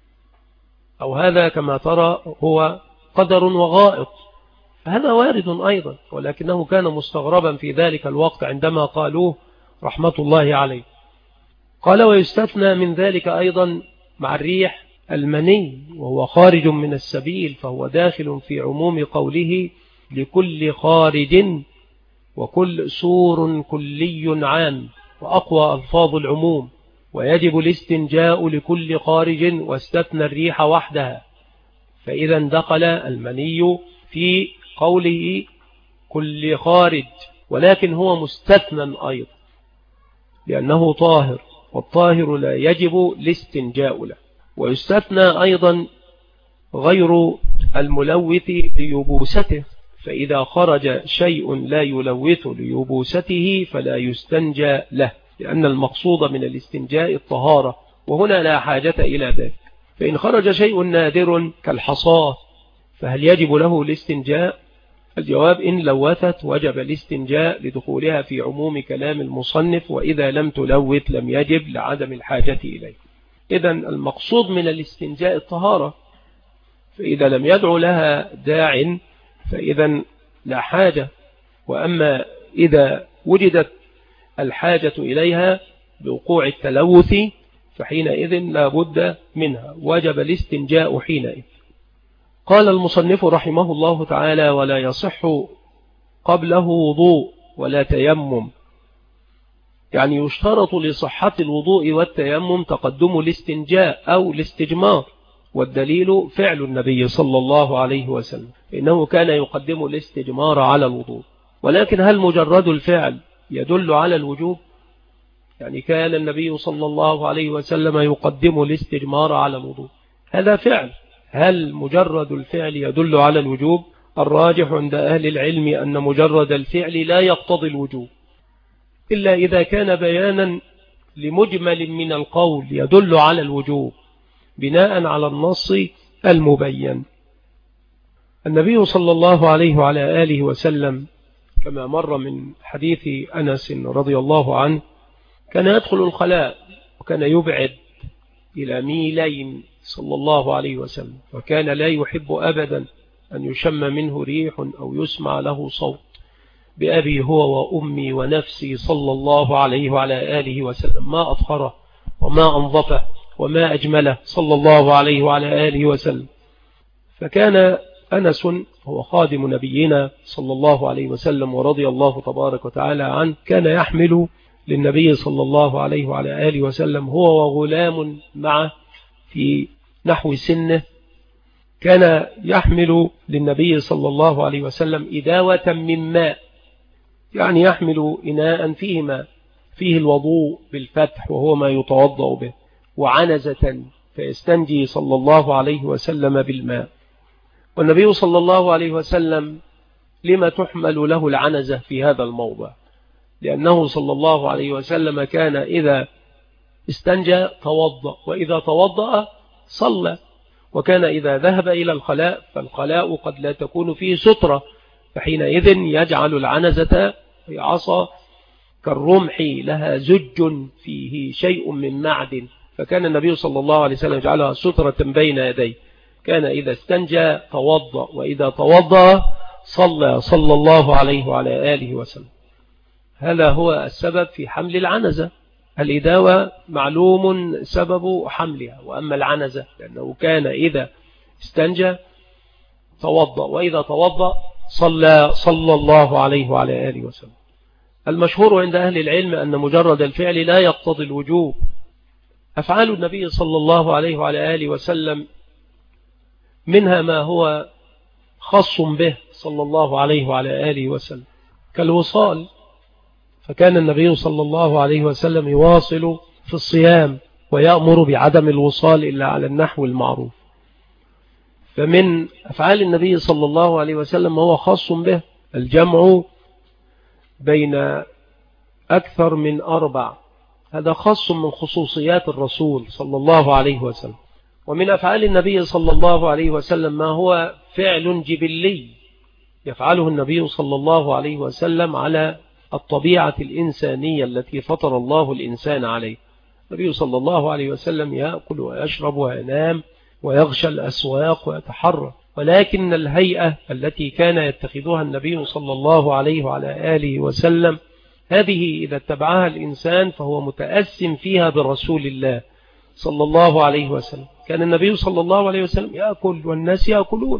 أو هذا كما ترى هو قدر وغائط، فهذا وارد أيضا، ولكنه كان مستغربا في ذلك الوقت عندما قالوه رحمة الله عليه. قال ويستثنى من ذلك أيضا مع الريح المني، وهو خارج من السبيل، فهو داخل في عموم قوله لكل خارج، وكل سور كلي عام، وأقوى ألفاظ العموم، ويجب الاستنجاء لكل خارج واستثنى الريح وحدها، فإذا دخل المني في قوله كل خارج، ولكن هو مستثنى أيضا لأنه طاهر، والطاهر لا يجب الاستنجاء له. ويستثنى أيضا غير الملوث ليبوسته، فإذا خرج شيء لا يلوث ليبوسته فلا يستنجى له، لأن المقصود من الاستنجاء الطهارة، وهنا لا حاجة إلى ذلك. فإن خرج شيء نادر كالحصاة فهل يجب له الاستنجاء؟ الجواب إن لوثت وجب الاستنجاء لدخولها في عموم كلام المصنف، وإذا لم تلوث لم يجب لعدم الحاجة إليه. إذن المقصود من الاستنجاء الطهارة، فإذا لم يدعو لها داع فإذا لا حاجة، وأما إذا وجدت الحاجة إليها بوقوع التلوث فحينئذ لا بد منها، وجب الاستنجاء حينئذ. قال المصنف رحمه الله تعالى ولا يصح قبله وضوء ولا تيمم، يعني يشترط لصحة الوضوء والتيمم تقدم الاستنجاء أو الاستجمار، والدليل فعل النبي صلى الله عليه وسلم إنه كان يقدم الاستجمار على الوضوء. ولكن هل مجرد الفعل يدل على الوجوب؟ يعني كان النبي صلى الله عليه وسلم يقدم الاستجمار على الوضوء، هذا فعل، هل مجرد الفعل يدل على الوجوب؟ الراجح عند أهل العلم أن مجرد الفعل لا يقتضي الوجوب، إلا إذا كان بيانا لمجمل من القول يدل على الوجوب بناء على النص المبين. النبي صلى الله عليه وعلى آله وسلم كما مر من حديث أنس رضي الله عنه كان يدخل الخلاء وكان يبعد إلى ميلين صلى الله عليه وسلم، وكان لا يحب أبدا أن يشم منه ريح أو يسمع له صوت، بأبي هو وأمي ونفسي صلى الله عليه وعلى آله وسلم ما أطهره وما أنظفه وما أجمله صلى الله عليه وعلى آله وسلم. فكان أنس هو خادم نبينا صلى الله عليه وسلم ورضي الله تبارك وتعالى عنه، كان يحمل للنبي صلى الله عليه وعلى آله وسلم هو وغلام معه في نحو سنه، كان يحمل للنبي صلى الله عليه وسلم إداوة من ماء، يعني يحمل إناء فيه ماء فيه الوضوء بالفتح وهو ما يتوضأ به، وعنزة فيستنجي صلى الله عليه وسلم بالماء. والنبي صلى الله عليه وسلم لما تحمل له العنزة في هذا الموضع؟ لأنه صلى الله عليه وسلم كان إذا استنجى توضأ، وإذا توضأ صلى، وكان إذا ذهب إلى الخلاء فالخلاء قد لا تكون فيه سترة، فحينئذ يجعل العنزة في عصا كالرمح لها زج فيه شيء من معدن، فكان النبي صلى الله عليه وسلم يجعلها سترة بين يديه، كان إذا استنجى توضأ وإذا توضأ صلى الله عليه وعلى آله وسلم. هذا هو السبب في حمل العنزة. الإداوة معلوم سبب حملها، وأما العنزة لأنه كان إذا استنجى توضأ وإذا توضأ صلى الله عليه وعلى آله وسلم. المشهور عند أهل العلم أن مجرد الفعل لا يقتضي الوجوب. أفعال النبي صلى الله عليه وعلى آله وسلم منها ما هو خاص به صلى الله عليه وعلى آله وسلم كالوصال، فكان النبي صلى الله عليه وسلم يواصل في الصيام ويأمر بعدم الوصال إلا على النحو المعروف. فمن أفعال النبي صلى الله عليه وسلم هو خاص به الجمع بين أكثر من 4، هذا خاص من خصوصيات الرسول صلى الله عليه وسلم. ومن أفعال النبي صلى الله عليه وسلم ما هو فعل جبلي يفعله النبي صلى الله عليه وسلم على الطبيعة الإنسانية التي فطر الله الإنسان عليه. النبي صلى الله عليه وسلم يأكل ويشرب وينام ويغشى الأسواق ويتحرك، ولكن الهيئة التي كان يتخذها النبي صلى الله عليه وعلى آله وسلم هذه إذا اتبعها الإنسان فهو متأسم فيها برسول الله صلى الله عليه وسلم. كان النبي صلى الله عليه وسلم يأكل والناس يأكلون،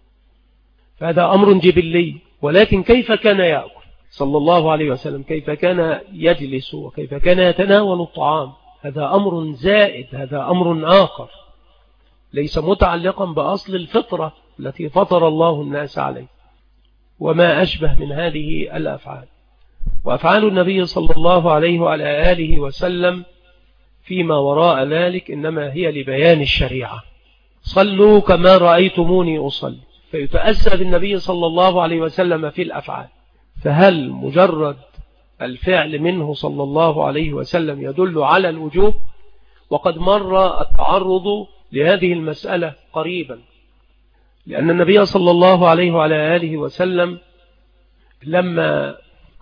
فهذا أمر جبلي. ولكن كيف كان يأكل صلى الله عليه وسلم، كيف كان يجلس وكيف كان يتناول الطعام، هذا أمر زائد، هذا أمر آخر ليس متعلقا بأصل الفطرة التي فطر الله الناس عليه، وما أشبه من هذه الأفعال. وأفعال النبي صلى الله عليه وعلى آله وسلم فيما وراء ذلك إنما هي لبيان الشريعة. صلوا كما رأيتموني أصلي، فيتأسى بالنبي صلى الله عليه وسلم في الأفعال. فهل مجرد الفعل منه صلى الله عليه وسلم يدل على الوجوب؟ وقد مر التعرض لهذه المسألة قريبا، لأن النبي صلى الله عليه وعلى آله وسلم لما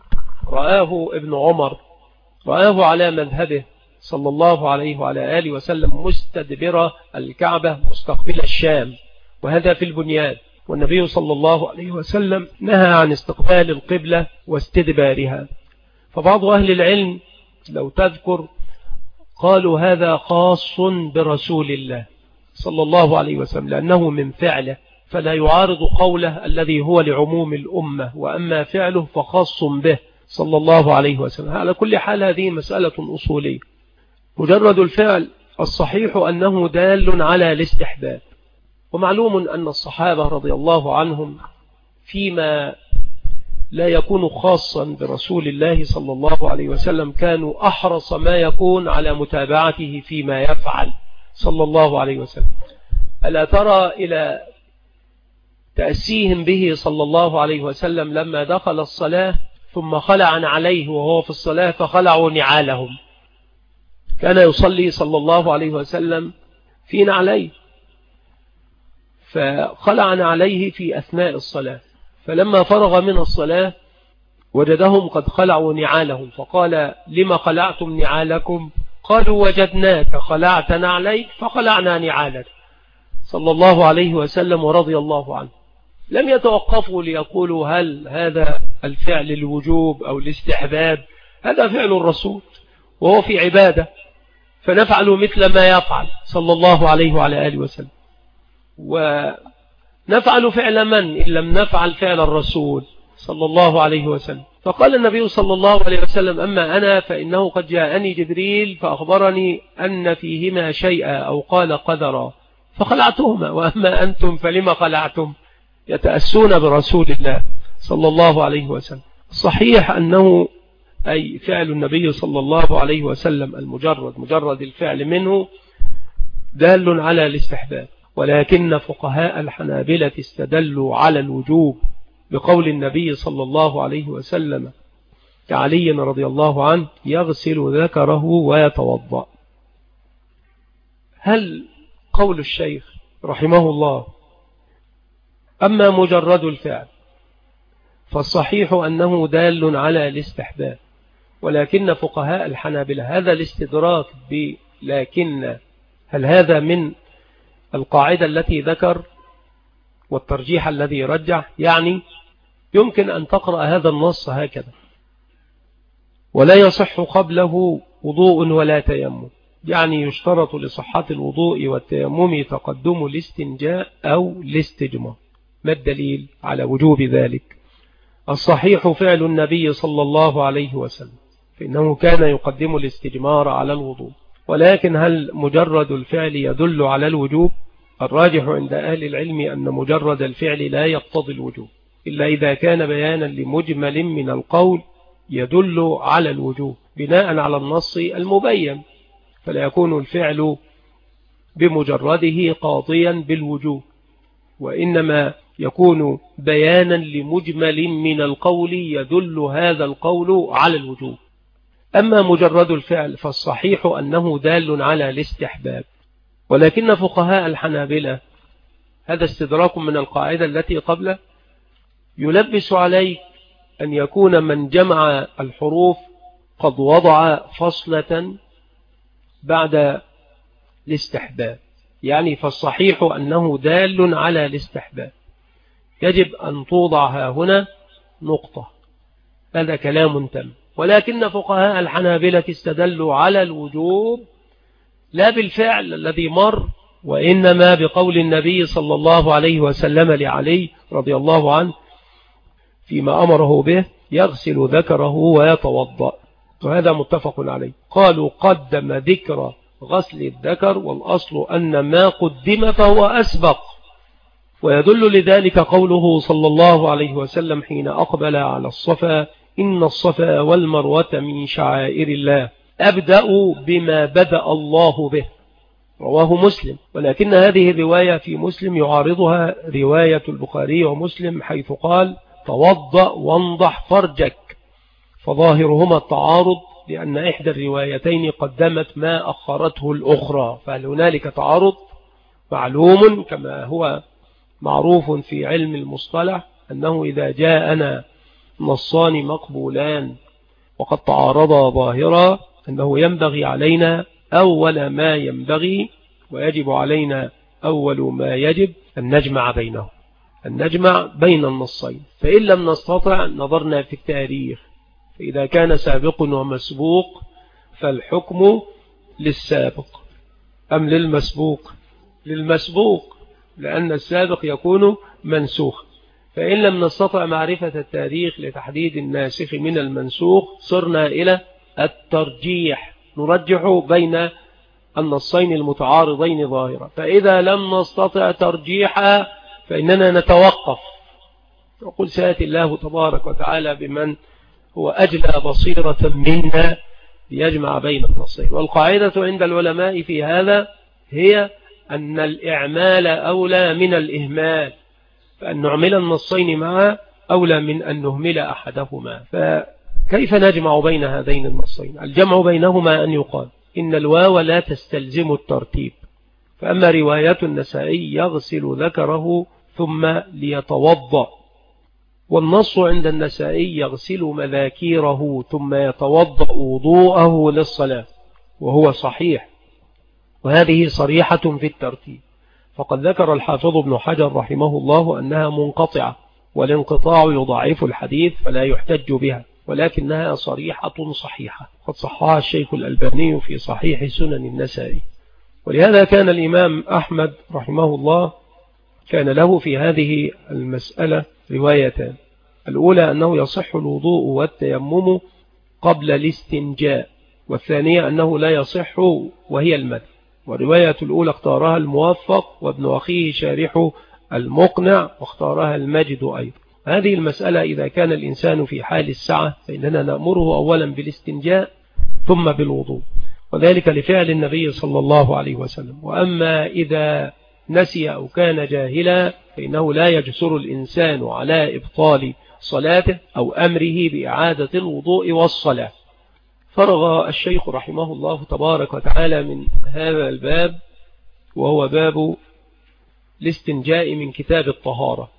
رآه ابن عمر رآه على مذهبه صلى الله عليه وعلى آله وسلم مستدبر الكعبة مستقبل الشام، وهذا في البنيان، والنبي صلى الله عليه وسلم نهى عن استقبال القبلة واستدبارها. فبعض أهل العلم لو تذكر قالوا هذا خاص برسول الله صلى الله عليه وسلم لأنه من فعله، فلا يعارض قوله الذي هو لعموم الأمة، وأما فعله فخاص به صلى الله عليه وسلم. على كل حال هذه مسألة أصولية. مجرد الفعل الصحيح أنه دال على الاستحباب، ومعلوم أن الصحابة رضي الله عنهم فيما لا يكون خاصا برسول الله صلى الله عليه وسلم كانوا أحرص ما يكون على متابعته فيما يفعل صلى الله عليه وسلم. ألا ترى إلى تأسيهم به صلى الله عليه وسلم لما دخل الصلاة ثم خلع عليه وهو في الصلاة فخلعوا نعالهم. كان يصلي صلى الله عليه وسلم في نعليه، فخلع عليه في أثناء الصلاة، فلما فرغ من الصلاة وجدهم قد خلعوا نعالهم، فقال: لما خلعتم نعالكم؟ قالوا: وجدناك خلعت نعليك فخلعنا نعالك، صلى الله عليه وسلم ورضي الله عنه. لم يتوقفوا ليقولوا هل هذا الفعل الوجوب أو الاستحباب، هذا فعل الرسول وهو في عبادة، فنفعل مثل ما يفعل صلى الله عليه وعلى آله وسلم، ونفعل فعل من إن لم نفعل فعل الرسول صلى الله عليه وسلم. فقال النبي صلى الله عليه وسلم: أما أنا فإنه قد جاءني جبريل فأخبرني أن فيهما شيئا أو قال قدرا فخلعتهما، وأما أنتم فلما خلعتم؟ يتأسون برسول الله صلى الله عليه وسلم. صحيح أنه أي فعل النبي صلى الله عليه وسلم مجرد الفعل منه دال على الاستحباب، ولكن فقهاء الحنابلة استدلوا على الوجوب بقول النبي صلى الله عليه وسلم كعلي رضي الله عنه: يغسل ذكره ويتوضأ. هل قول الشيخ رحمه الله: أما مجرد الفعل فالصحيح أنه دال على الاستحباب، ولكن فقهاء الحنابلة هذا الاستدراك لكن هل هذا من القاعدة التي ذكر والترجيح الذي رجح؟ يعني يمكن أن تقرأ هذا النص هكذا: ولا يصح قبله وضوء ولا تيمم، يعني يشترط لصحة الوضوء والتيمم تقدم الاستنجاء أو الاستجمار. ما الدليل على وجوب ذلك؟ الصحيح فعل النبي صلى الله عليه وسلم، فإنه كان يقدم الاستجمار على الوضوء. ولكن هل مجرد الفعل يدل على الوجوب؟ الراجح عند أهل العلم أن مجرد الفعل لا يقتضي الوجوب إلا إذا كان بيانا لمجمل من القول يدل على الوجوب بناء على النص المبين، فلا يكون الفعل بمجرده قاضيا بالوجوب، وإنما يكون بيانا لمجمل من القول يدل هذا القول على الوجوب. أما مجرد الفعل فالصحيح أنه دال على الاستحباب، ولكن فقهاء الحنابلة هذا استدراك من القاعدة التي قبله يلبس عليك أن يكون من جمع الحروف قد وضع فصلة بعد الاستحباب، يعني فالصحيح أنه دال على الاستحباب، يجب أن توضع هنا نقطة. هذا كلام تم. ولكن فقهاء الحنابلة استدلوا على الوجوب لا بالفعل الذي مر، وإنما بقول النبي صلى الله عليه وسلم لعلي رضي الله عنه فيما أمره به: يغسل ذكره ويتوضأ، وهذا متفق عليه. قالوا: قدم ذكر غسل الذكر، والأصل أن ما قدم فهو أسبق، ويدل لذلك قوله صلى الله عليه وسلم حين أقبل على الصفا: إن الصفا والمروة من شعائر الله، أبدأ بما بدأ الله به، رواه مسلم. ولكن هذه الرواية في مسلم يعارضها رواية البخاري ومسلم حيث قال: توضأ وانضح فرجك، فظاهرهما التعارض لأن إحدى الروايتين قدمت ما أخرته الأخرى، فهل هنالك تعارض؟ معلوم كما هو معروف في علم المصطلح أنه إذا جاءنا نصان مقبولان وقد تعارضا ظاهرا أنه ينبغي علينا أول ما ينبغي ويجب علينا أول ما يجب أن نجمع بينهم، أن نجمع بين النصين. فإن لم نستطع نظرنا في التاريخ، فإذا كان سابق ومسبوق فالحكم للسابق أم للمسبوق؟ للمسبوق، لأن السابق يكون منسوخ. فإن لم نستطع معرفة التاريخ لتحديد الناسخ من المنسوخ صرنا إلى الترجيح، نرجح بين النصين المتعارضين ظاهرا. فإذا لم نستطع ترجيحا فإننا نتوقف، وقل سيأتي الله تبارك وتعالى بمن هو أجلى بصيرة منا ليجمع بين النصين. والقاعدة عند العلماء في هذا هي أن الإعمال أولى من الإهمال، فأن نعمل النصين معا أولى من أن نهمل أحدهما. فكيف نجمع بين هذين النصين؟ الجمع بينهما أن يقال إن الواو لا تستلزم الترتيب، فأما رواية النسائي يغسل ذكره ثم ليتوضأ، والنص عند النسائي يغسل مذاكيره ثم يتوضأ وضوءه للصلاة، وهو صحيح، وهذه صريحة في الترتيب. فقد ذكر الحافظ ابن حجر رحمه الله أنها منقطعة، والانقطاع يضعف الحديث فلا يحتج بها، ولكنها صريحة صحيحة، قد صحها الشيخ الألباني في صحيح سنن النسائي. ولهذا كان الإمام أحمد رحمه الله كان له في هذه المسألة روايتان: الأولى أنه يصح الوضوء والتيمم قبل الاستنجاء، والثانية أنه لا يصح وهي المد. والرواية الأولى اختارها الموفق وابن أخيه شارح المقنع، واختارها المجد أيضا. هذه المسألة إذا كان الإنسان في حال السعة فإننا نأمره أولا بالاستنجاء ثم بالوضوء، وذلك لفعل النبي صلى الله عليه وسلم. وأما إذا نسي أو كان جاهلا فإنه لا يجسر الإنسان على إبطال صلاته أو أمره بإعادة الوضوء والصلاة. فرغ الشيخ رحمه الله تبارك وتعالى من هذا الباب، وهو باب الاستنجاء من كتاب الطهارة،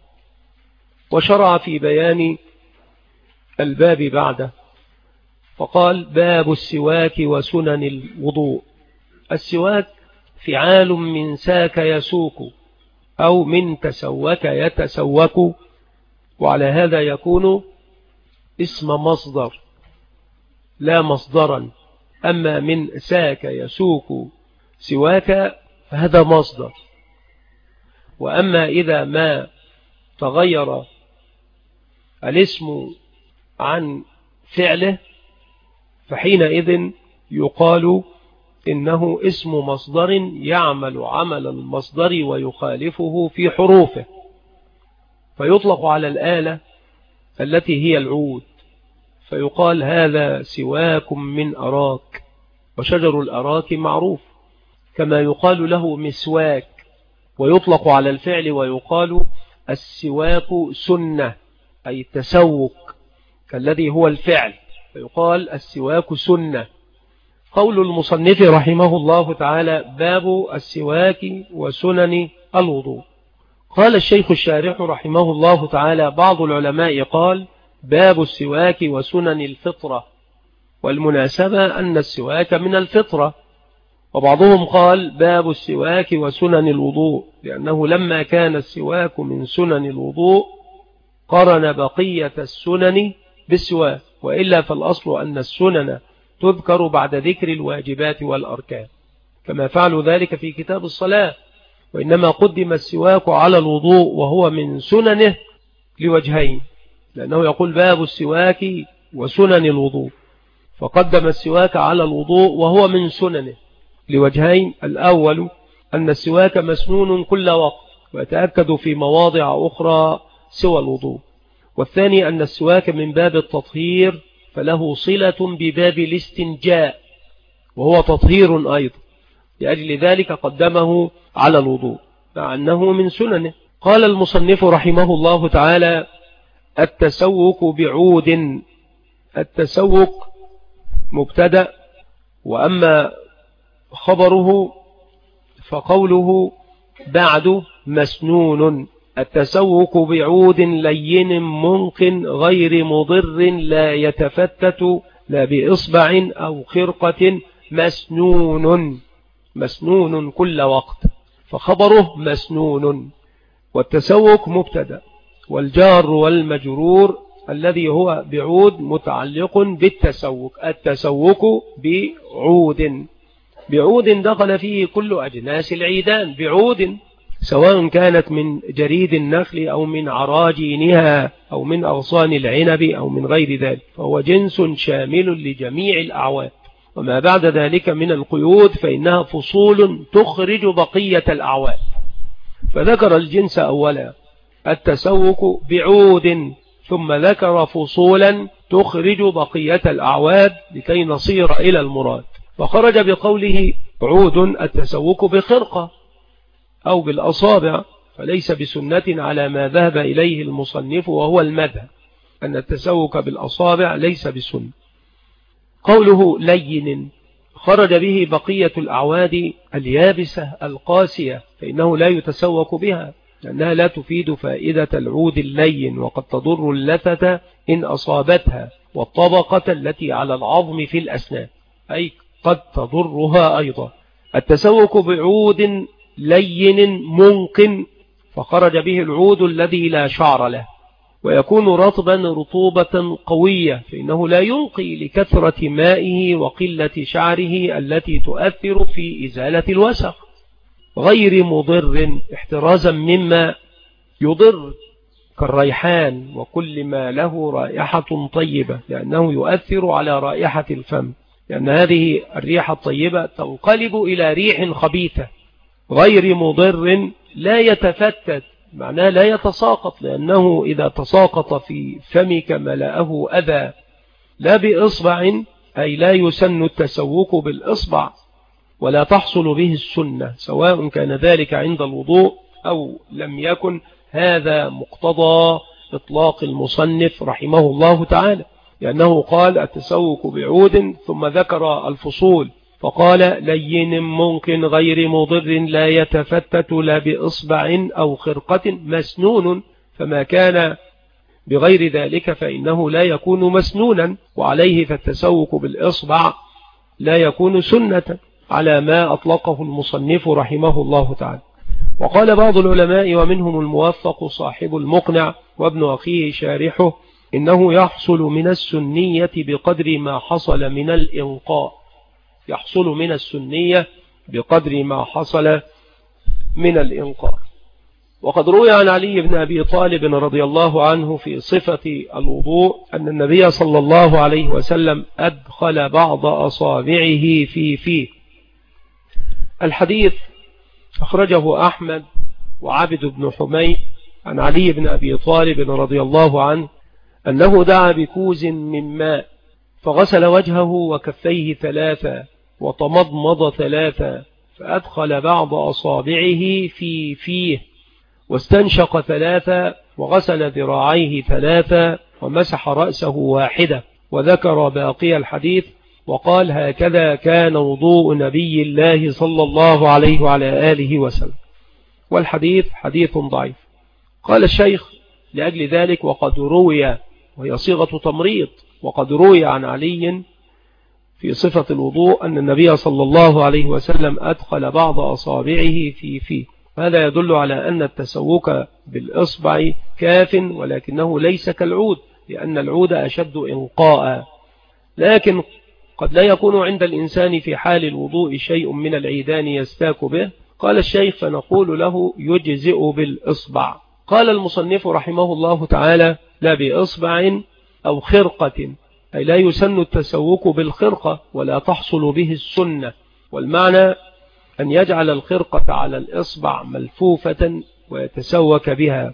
وشرع في بيان الباب بعده، فقال: باب السواك وسنن الوضوء. السواك فعال من ساك يسوك، أو من تسوك يتسوك، وعلى هذا يكون اسم مصدر لا مصدرا. أما من ساك يسوك سواك فهذا مصدر. وأما إذا ما تغير الاسم عن فعله فحينئذ يقال إنه اسم مصدر يعمل عمل المصدر ويخالفه في حروفه، فيطلق على الآلة التي هي العود، فيقال: هذا سواك من أراك، وشجر الأراك معروف. كما يقال له مسواك، ويطلق على الفعل ويقال السواك سنة، أي التسوك كالذي هو الفعل، فيقال السواك سنة. قول المصنف رحمه الله تعالى: باب السواك وسنن الوضوء. قال الشيخ الشارح رحمه الله تعالى: بعض العلماء قال: باب السواك وسنن الفطرة، والمناسبة أن السواك من الفطرة. وبعضهم قال: باب السواك وسنن الوضوء، لأنه لما كان السواك من سنن الوضوء قرن بقية السنن بالسواك، وإلا فالأصل أن السنن تذكر بعد ذكر الواجبات والأركان، كما فعلوا ذلك في كتاب الصلاة. وإنما قدم السواك على الوضوء وهو من سننه لوجهين، لأنه يقول: باب السواك وسنن الوضوء، فقدم السواك على الوضوء وهو من سننه لوجهين: الأول أن السواك مسنون كل وقت، ويتأكد في مواضع أخرى سوى الوضوء. والثاني أن السواك من باب التطهير، فله صلة بباب الاستنجاء، وهو تطهير أيضا، لأجل ذلك قدمه على الوضوء مع أنه من سننه. قال المصنف رحمه الله تعالى: التسوك بعود. التسوك مبتدأ، وأما خبره فقوله بعد مسنون. التسوك بعود لين منق غير مضر لا يتفتت لا بإصبع أو خرقة مسنون. مسنون كل وقت، فخبره مسنون. والتسوك مبتدأ، والجار والمجرور الذي هو بعود متعلق بالتسوك. التسوك بعود. بعود دخل فيه كل أجناس العيدان بعود، سواء كانت من جريد النخل أو من عراجينها أو من أغصان العنب أو من غير ذلك، فهو جنس شامل لجميع الأعواد. وما بعد ذلك من القيود فإنها فصول تخرج بقية الأعواد. فذكر الجنس أولا التسوق بعود، ثم ذكر فصولا تخرج بقية الأعواد لكي نصير إلى المراد. فخرج بقوله عود التسوق بخرقة أو بالأصابع، فليس بسنة على ما ذهب إليه المصنف وهو المذهب أن التسوق بالأصابع ليس بسنة. قوله لين خرج به بقية الأعواد اليابسة القاسية، فإنه لا يتسوق بها لأنها لا تفيد فائدة العود اللين، وقد تضر اللثة إن أصابتها والطبقة التي على العظم في الأسنان، أي قد تضرها أيضا. التسوق بعود لين منقن، فخرج به العود الذي لا شعر له، ويكون رطبا رطوبة قوية، فإنه لا ينقي لكثرة مائه وقلة شعره التي تؤثر في إزالة الوسخ، غير مضر احترازا مما يضر كالريحان وكل ما له رائحة طيبة، لأنه يؤثر على رائحة الفم، لأن هذه الريحة الطيبة تنقلب إلى ريح خبيثة. غير مضر لا يتفتت، معناه لا يتساقط، لأنه إذا تساقط في فمك ملأه أذى. لا بإصبع، أي لا يسن التسوق بالإصبع، ولا تحصل به السنة، سواء كان ذلك عند الوضوء أو لم يكن. هذا مقتضى إطلاق المصنف رحمه الله تعالى، لأنه قال التسوق بعود ثم ذكر الفصول فقال لين ممكن غير مضر لا يتفتت لا بإصبع أو خرقة مسنون، فما كان بغير ذلك فإنه لا يكون مسنونا، وعليه فالتسوق بالإصبع لا يكون سنة على ما أطلقه المصنف رحمه الله تعالى. وقال بعض العلماء ومنهم الموفق صاحب المقنع وابن أخيه شارحه إنه يحصل من السنية بقدر ما حصل من الإنقاء، يحصل من السنية بقدر ما حصل من الإنقاء. وقد روي عن علي بن أبي طالب رضي الله عنه في صفة الوضوء أن النبي صلى الله عليه وسلم أدخل بعض أصابعه في فيه. الحديث أخرجه أحمد وعبد بن حميد عن علي بن أبي طالب رضي الله عنه أنه دعا بكوز من ماء فغسل وجهه وكفيه 3 وتمضمض 3، فأدخل بعض أصابعه في فيه واستنشق 3 وغسل ذراعيه 3 ومسح رأسه 1، وذكر باقي الحديث وقال هكذا كان وضوء نبي الله صلى الله عليه وعلى آله وسلم. والحديث حديث ضعيف. قال الشيخ لأجل ذلك وقد روي، وهي صيغة تمريض، وقد روي عن علي في صفة الوضوء أن النبي صلى الله عليه وسلم أدخل بعض أصابعه في فيه. هذا يدل على أن التسوق بالإصبع كاف، ولكنه ليس كالعود، لأن العود أشد إنقاء، لكن قد لا يكون عند الإنسان في حال الوضوء شيء من العيدان يستاك به. قال الشيخ فنقول له يجزئ بالإصبع. قال المصنف رحمه الله تعالى لا بإصبع أو خرقة، أي لا يسن التسوق بالخرقة ولا تحصل به السنة، والمعنى أن يجعل الخرقة على الإصبع ملفوفة ويتسوك بها،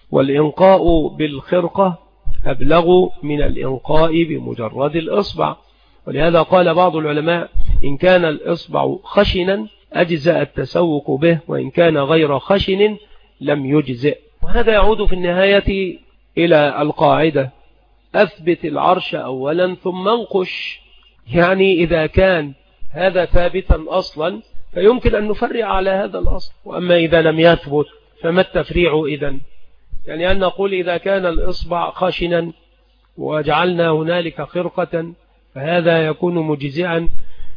والإنقاء بالخرقة أبلغ من الإنقاء بمجرد الإصبع. ولهذا قال بعض العلماء إن كان الإصبع خشنا أجزأ التسوق به، وإن كان غير خشن لم يجزئ. وهذا يعود في النهاية إلى القاعدة أثبت العرش أولا ثم انقش، يعني إذا كان هذا ثابتا أصلا فيمكن أن نفرع على هذا الأصل، وأما إذا لم يثبت فما التفريع إذن؟ يعني أن نقول إذا كان الإصبع خشنا وجعلنا هنالك خرقة فهذا يكون مجزئا،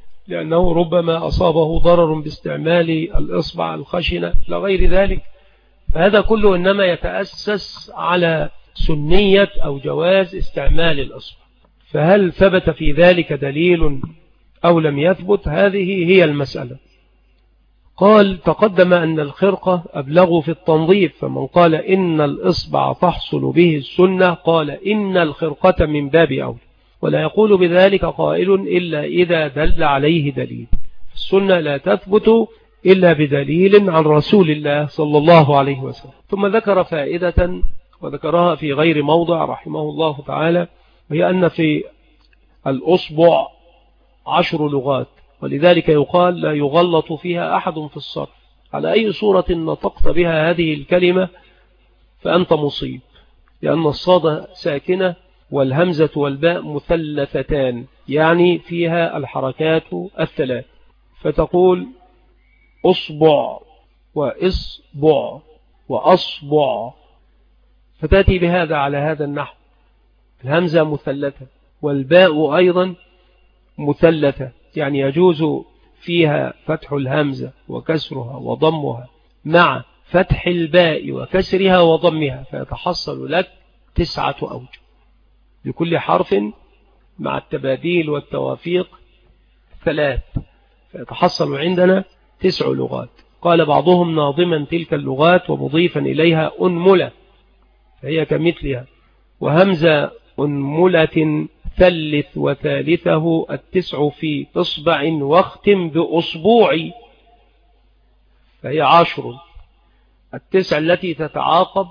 لأنه ربما أصابه ضرر باستعمال الإصبع الخشنة لغير ذلك. فهذا كله إنما يتأسس على سنية أو جواز استعمال الإصبع، فهل ثبت في ذلك دليل أو لم يثبت؟ هذه هي المسألة. قال تقدم أن الخرقة أبلغ في التنظيف، فمن قال إن الإصبع تحصل به السنة قال إن الخرقة من باب أولى، ولا يقول بذلك قائل إلا إذا دل عليه دليل. السنة لا تثبت إلا بدليل عن رسول الله صلى الله عليه وسلم. ثم ذكر فائدة وذكرها في غير موضع رحمه الله تعالى، وهي أن في الأصبع 10 لغات، ولذلك يقال لا يغلط فيها أحد في الصرف. على أي صورة نطقت بها هذه الكلمة فأنت مصيب، لأن الصاد ساكنة والهمزة والباء مثلثتان، يعني فيها الحركات الثلاث، فتقول أصبع وإصبع وأصبع، فتأتي بهذا على هذا النحو، الهمزة مثلثة والباء أيضا مثلثة، يعني يجوز فيها فتح الهمزة وكسرها وضمها مع فتح الباء وكسرها وضمها، فيتحصل لك 9 أوجه لكل حرف مع التباديل والتوافيق 3، فيتحصل عندنا 9 لغات. قال بعضهم ناظما تلك اللغات ومضيفا إليها أنملة، فهي كمثلها، وهمزة أنملة ثلث وثالثه 9 في إصبع واختم بأصبوعي، فهي 10، 9 التي تتعاقب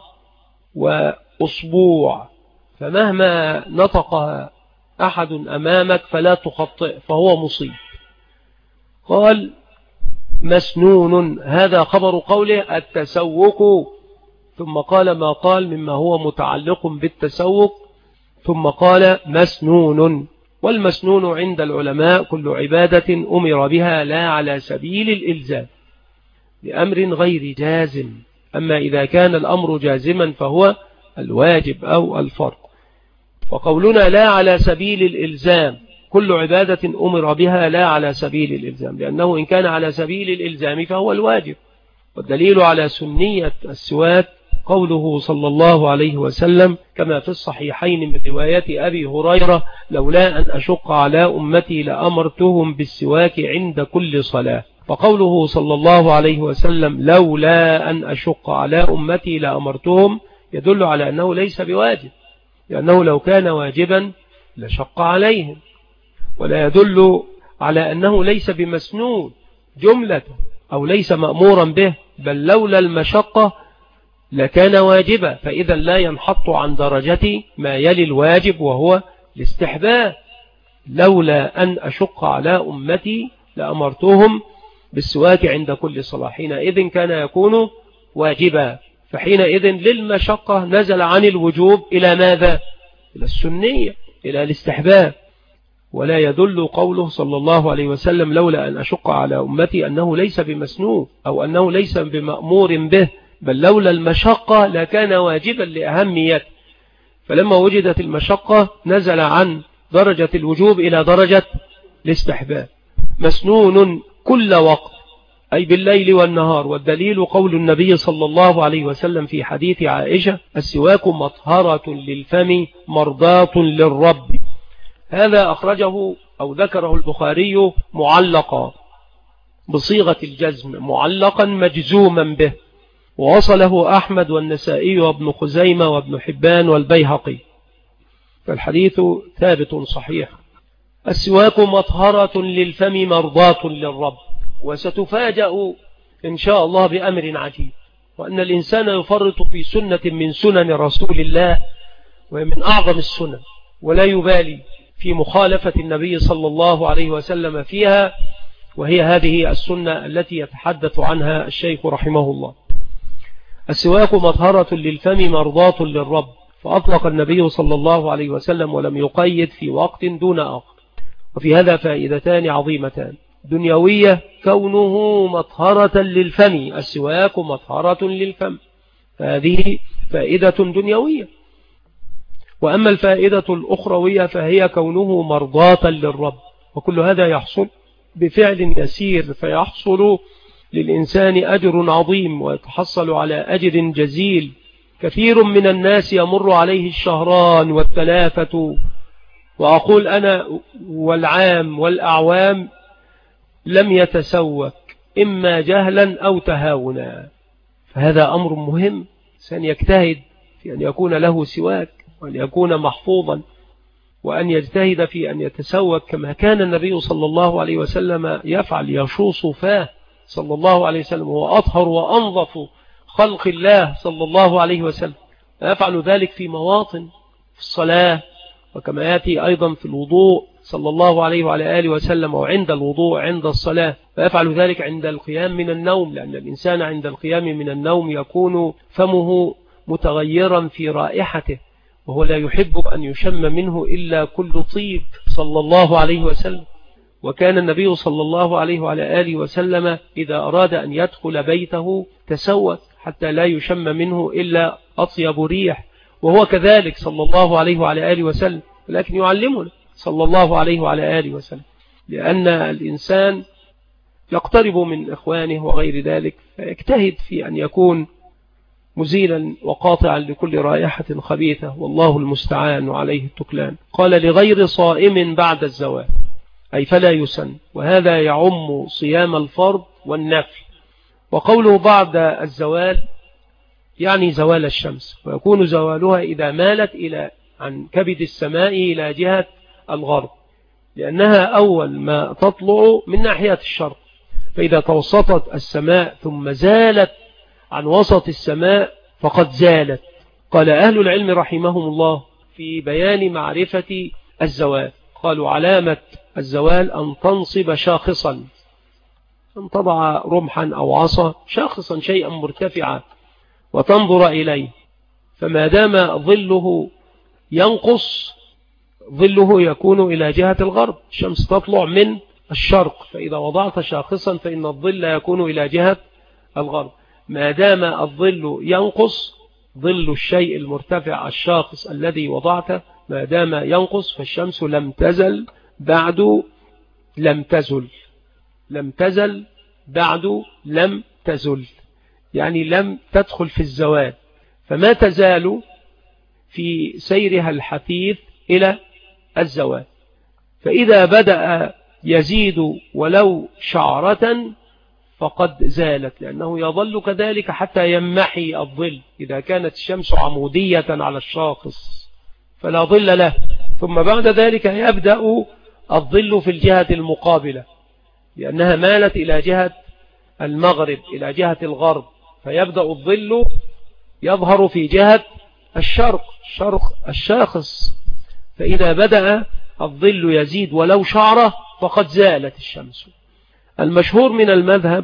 وأصبوع، فمهما نطقها أحد أمامك فلا تخطئ فهو مصيب. قال مسنون، هذا خبر قوله التسوق، ثم قال ما قال مما هو متعلق بالتسوق، ثم قال مسنون. والمسنون عند العلماء كل عبادة أمر بها لا على سبيل الإلزام لأمر غير جازم، أما إذا كان الأمر جازما فهو الواجب أو الفرض. وقولنا لا على سبيل الإلزام كل عبادة أمر بها لا على سبيل الإلزام، لأنه إن كان على سبيل الإلزام فهو الواجب. والدليل على سنية السواك قوله صلى الله عليه وسلم كما في الصحيحين من رواية أبي هريرة لولا أن أشق على أمتي لأمرتهم بالسواك عند كل صلاة. فقوله صلى الله عليه وسلم لولا أن أشق على أمتي لأمرتهم يدل على أنه ليس بواجب، لأنه لو كان واجبا لشق عليهم، ولا يدل على أنه ليس بمسنون جملة أو ليس مأمورا به، بل لولا المشقة لكان واجبا، فإذا لا ينحط عن درجة ما يلي الواجب وهو الاستحباب. لولا أن أشق على أمتي لأمرتهم بالسواك عند كل صلاة، حينئذ كان يكون واجبا، فحينئذ للمشقة نزل عن الوجوب إلى ماذا؟ إلى السنية، إلى الاستحباب. ولا يدل قوله صلى الله عليه وسلم لولا أن أشق على أمتي أنه ليس بمسنون أو أنه ليس بمأمور به، بل لولا المشقة لكان واجبا لأهميته، فلما وجدت المشقة نزل عن درجة الوجوب إلى درجة الاستحباب. مسنون كل وقت أي بالليل والنهار، والدليل قول النبي صلى الله عليه وسلم في حديث عائشة السواك مطهرة للفم مرضاة للرب. هذا أخرجه أو ذكره البخاري معلقا بصيغة الجزم، معلقا مجزوما به، ووصله أحمد والنسائي وابن خزيمة وابن حبان والبيهقي، فالحديث ثابت صحيح. السواك مطهرة للفم مرضاة للرب. وستفاجأ إن شاء الله بأمر عجيب، وأن الإنسان يفرط في سنة من سنن رسول الله ومن أعظم السنن ولا يبالي في مخالفة النبي صلى الله عليه وسلم فيها، وهي هذه السنة التي يتحدث عنها الشيخ رحمه الله. السواك مطهرة للفم مرضاة للرب، فأطلق النبي صلى الله عليه وسلم ولم يقيد في وقت دون آخر. وفي هذا فائدتان عظيمتان: دنيوية كونه مطهرة للفم، السواك مطهرة للفم، هذه فائدة دنيوية. وأما الفائدة الأخروية فهي كونه مرضاة للرب، وكل هذا يحصل بفعل يسير، فيحصل للإنسان أجر عظيم ويتحصل على أجر جزيل. كثير من الناس يمر عليه الشهران والثلاثة، وأقول أنا والعام والأعوام لم يتسوك إما جهلا أو تهاونا. فهذا أمر مهم، سن يجتهد في أن يكون له سواك، وأن يكون محفوظا، وأن يجتهد في أن يتسوك كما كان النبي صلى الله عليه وسلم يفعل، يشوص فاه صلى الله عليه وسلم، هو أطهر وأنظف خلق الله صلى الله عليه وسلم، يفعل ذلك في مواطن في الصلاة، وكما يأتي أيضا في الوضوء صلى الله عليه وعلى آله وسلم، وعند الوضوء عند الصلاة، ويفعل ذلك عند القيام من النوم، لأن الإنسان عند القيام من النوم يكون فمه متغيرا في رائحته، وهو لا يحب أن يشم منه إلا كل طيب صلى الله عليه وسلم. وكان النبي صلى الله عليه وعلى آله وسلم إذا أراد أن يدخل بيته تسوك حتى لا يشم منه إلا أطيب ريح، وهو كذلك صلى الله عليه وعلى آله وسلم، لكن يعلمنا صلى الله عليه وعلى آله وسلم، لأن الإنسان يقترب من إخوانه وغير ذلك، فيجتهد في أن يكون مزيلا وقاطعا لكل رائحة خبيثة، والله المستعان وعليه التكلان. قال لغير صائم بعد الزوال، أي فلا يسن، وهذا يعم صيام الفرض والنفل. وقوله بعد الزوال يعني زوال الشمس، ويكون زوالها إذا مالت عن كبد السماء إلى جهة الغرب، لأنها أول ما تطلع من ناحية الشرق، فإذا توسطت السماء ثم زالت عن وسط السماء فقد زالت. قال أهل العلم رحمهم الله في بيان معرفة الزوال، قالوا علامة الزوال أن تنصب شاخصا، أن تضع رمحا أو عصا شاخصا شيئا مرتفعا وتنظر إليه، فما دام ظله ينقص، ظله يكون إلى جهة الغرب، الشمس تطلع من الشرق، فإذا وضعت شاخصا فإن الظل يكون إلى جهة الغرب. ما دام الظل ينقص، ظل الشيء المرتفع الشاخص الذي وضعته ما دام ينقص، فالشمس لم تزل بعد لم تزل بعد لم تزل، يعني لم تدخل في الزوال، فما تزال في سيرها الحثيث إلى الزوال. فإذا بدأ يزيد ولو شعرة فقد زالت، لأنه يظل كذلك حتى يمحي الظل. إذا كانت الشمس عمودية على الشاخص فلا ظل له، ثم بعد ذلك يبدأ الظل في الجهة المقابلة، لأنها مالت إلى جهة المغرب إلى جهة الغرب، فيبدأ الظل يظهر في جهة الشرق الشاخص. فإذا بدأ الظل يزيد ولو شعرة فقد زالت الشمس. المشهور من المذهب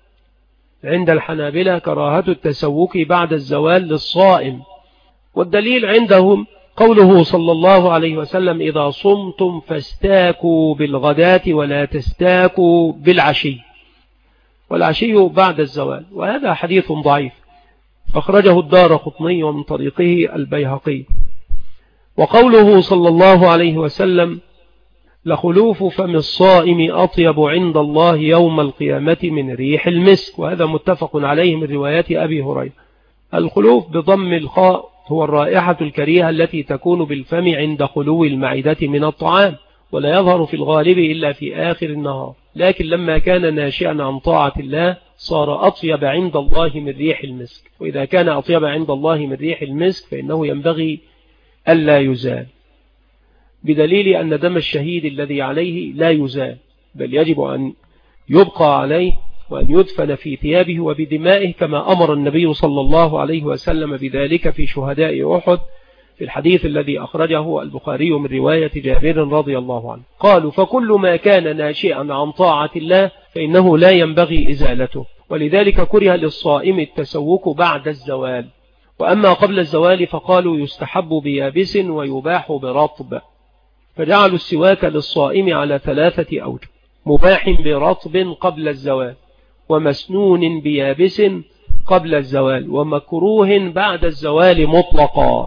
عند الحنابلة كراهة التسوك بعد الزوال للصائم، والدليل عندهم قوله صلى الله عليه وسلم إذا صمتم فاستاكوا بالغداة ولا تستاكوا بالعشي، والعشي بعد الزوال، وهذا حديث ضعيف أخرجه الدارقطني ومن طريقه البيهقي. وقوله صلى الله عليه وسلم لخلوف فم الصائم أطيب عند الله يوم القيامة من ريح المسك، وهذا متفق عليه من روايات أبي هريرة. الخلوف بضم الخاء هو الرائحة الكريهة التي تكون بالفم عند خلو المعدة من الطعام، ولا يظهر في الغالب إلا في آخر النهار، لكن لما كان ناشئا عن طاعة الله صار أطيب عند الله من ريح المسك، وإذا كان أطيب عند الله من ريح المسك فإنه ينبغي ألا يزال، بدليل أن دم الشهيد الذي عليه لا يزال، بل يجب أن يبقى عليه وأن يدفن في ثيابه وبدمائه، كما أمر النبي صلى الله عليه وسلم بذلك في شهداء أحد في الحديث الذي أخرجه البخاري من رواية جابر رضي الله عنه. قالوا فكل ما كان ناشئا عن طاعة الله فإنه لا ينبغي إزالته، ولذلك كره للصائم التسوك بعد الزوال. وأما قبل الزوال فقالوا يستحب بيابس ويباح برطب، فجعلوا السواك للصائم على 3 أوجه: مباح برطب قبل الزوال، ومسنون بيابس قبل الزوال، ومكروه بعد الزوال مطلقا.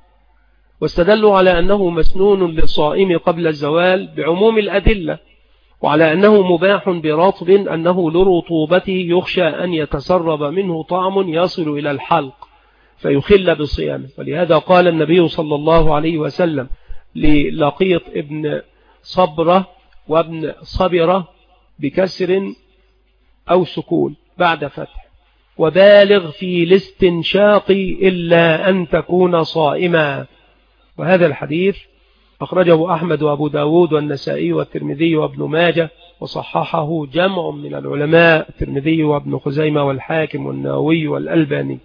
واستدلوا على أنه مسنون للصائم قبل الزوال بعموم الأدلة، وعلى أنه مباح برطب أنه لرطوبته يخشى أن يتسرب منه طعم يصل إلى الحلق فيخل بصيامه. ولهذا قال النبي صلى الله عليه وسلم للقيط ابن صبرة وابن صبرة بكسر أو سكون بعد فتح. وبالغ في الاستنشاق إلا أن تكون صائما. وهذا الحديث أخرجه أحمد وأبو داود والنسائي والترمذي وابن ماجه، وصححه جمع من العلماء، الترمذي وابن خزيمة والحاكم والنووي والألباني.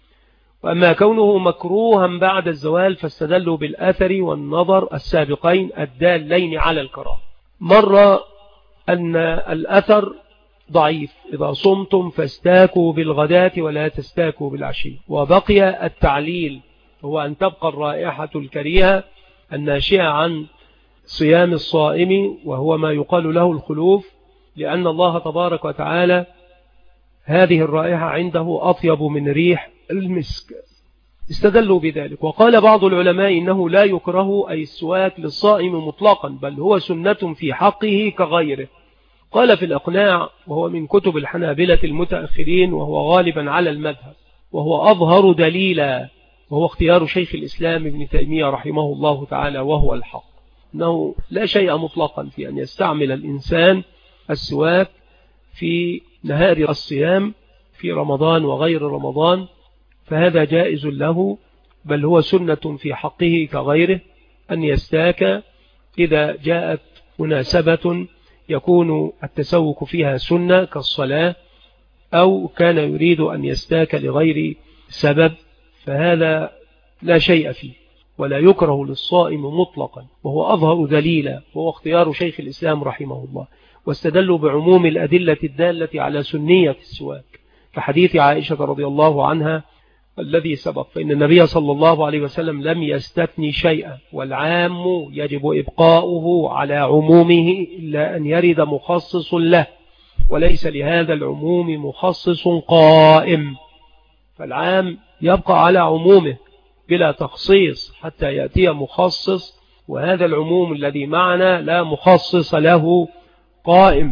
وأما كونه مكروها بعد الزوال فاستدلوا بالأثر والنظر السابقين الدالين على الكراهة. مر أن الأثر ضعيف: إذا صمتم فاستاكوا بالغداة ولا تستاكوا بالعشي. وبقي التعليل، هو أن تبقى الرائحة الكريهة الناشئة عن صيام الصائم، وهو ما يقال له الخلوف، لأن الله تبارك وتعالى هذه الرائحة عنده أطيب من ريح المسك. استدلوا بذلك. وقال بعض العلماء إنه لا يكره أي السواك للصائم مطلقا، بل هو سنة في حقه كغيره. قال في الإقناع، وهو من كتب الحنابلة المتأخرين، وهو غالبا على المذهب، وهو أظهر دليلا، وهو اختيار شيخ الإسلام ابن تيمية رحمه الله تعالى، وهو الحق، أنه لا شيء مطلقا في أن يستعمل الإنسان السواك في نهار الصيام في رمضان وغير رمضان، فهذا جائز له، بل هو سنة في حقه كغيره أن يستاك إذا جاءت مناسبة يكون التسوك فيها سنة كالصلاة، أو كان يريد أن يستاك لغير سبب، فهذا لا شيء فيه ولا يكره للصائم مطلقا، وهو أظهر دليلا، وهو اختيار شيخ الإسلام رحمه الله. واستدلوا بعموم الأدلة الدالة على سنية السواك، كحديث عائشة رضي الله عنها الذي سبق، فإن النبي صلى الله عليه وسلم لم يستثني شيئا، والعام يجب إبقاؤه على عمومه إلا أن يرد مخصص له، وليس لهذا العموم مخصص قائم، فالعام يبقى على عمومه بلا تخصيص حتى يأتي مخصص، وهذا العموم الذي معنا لا مخصص له قائم.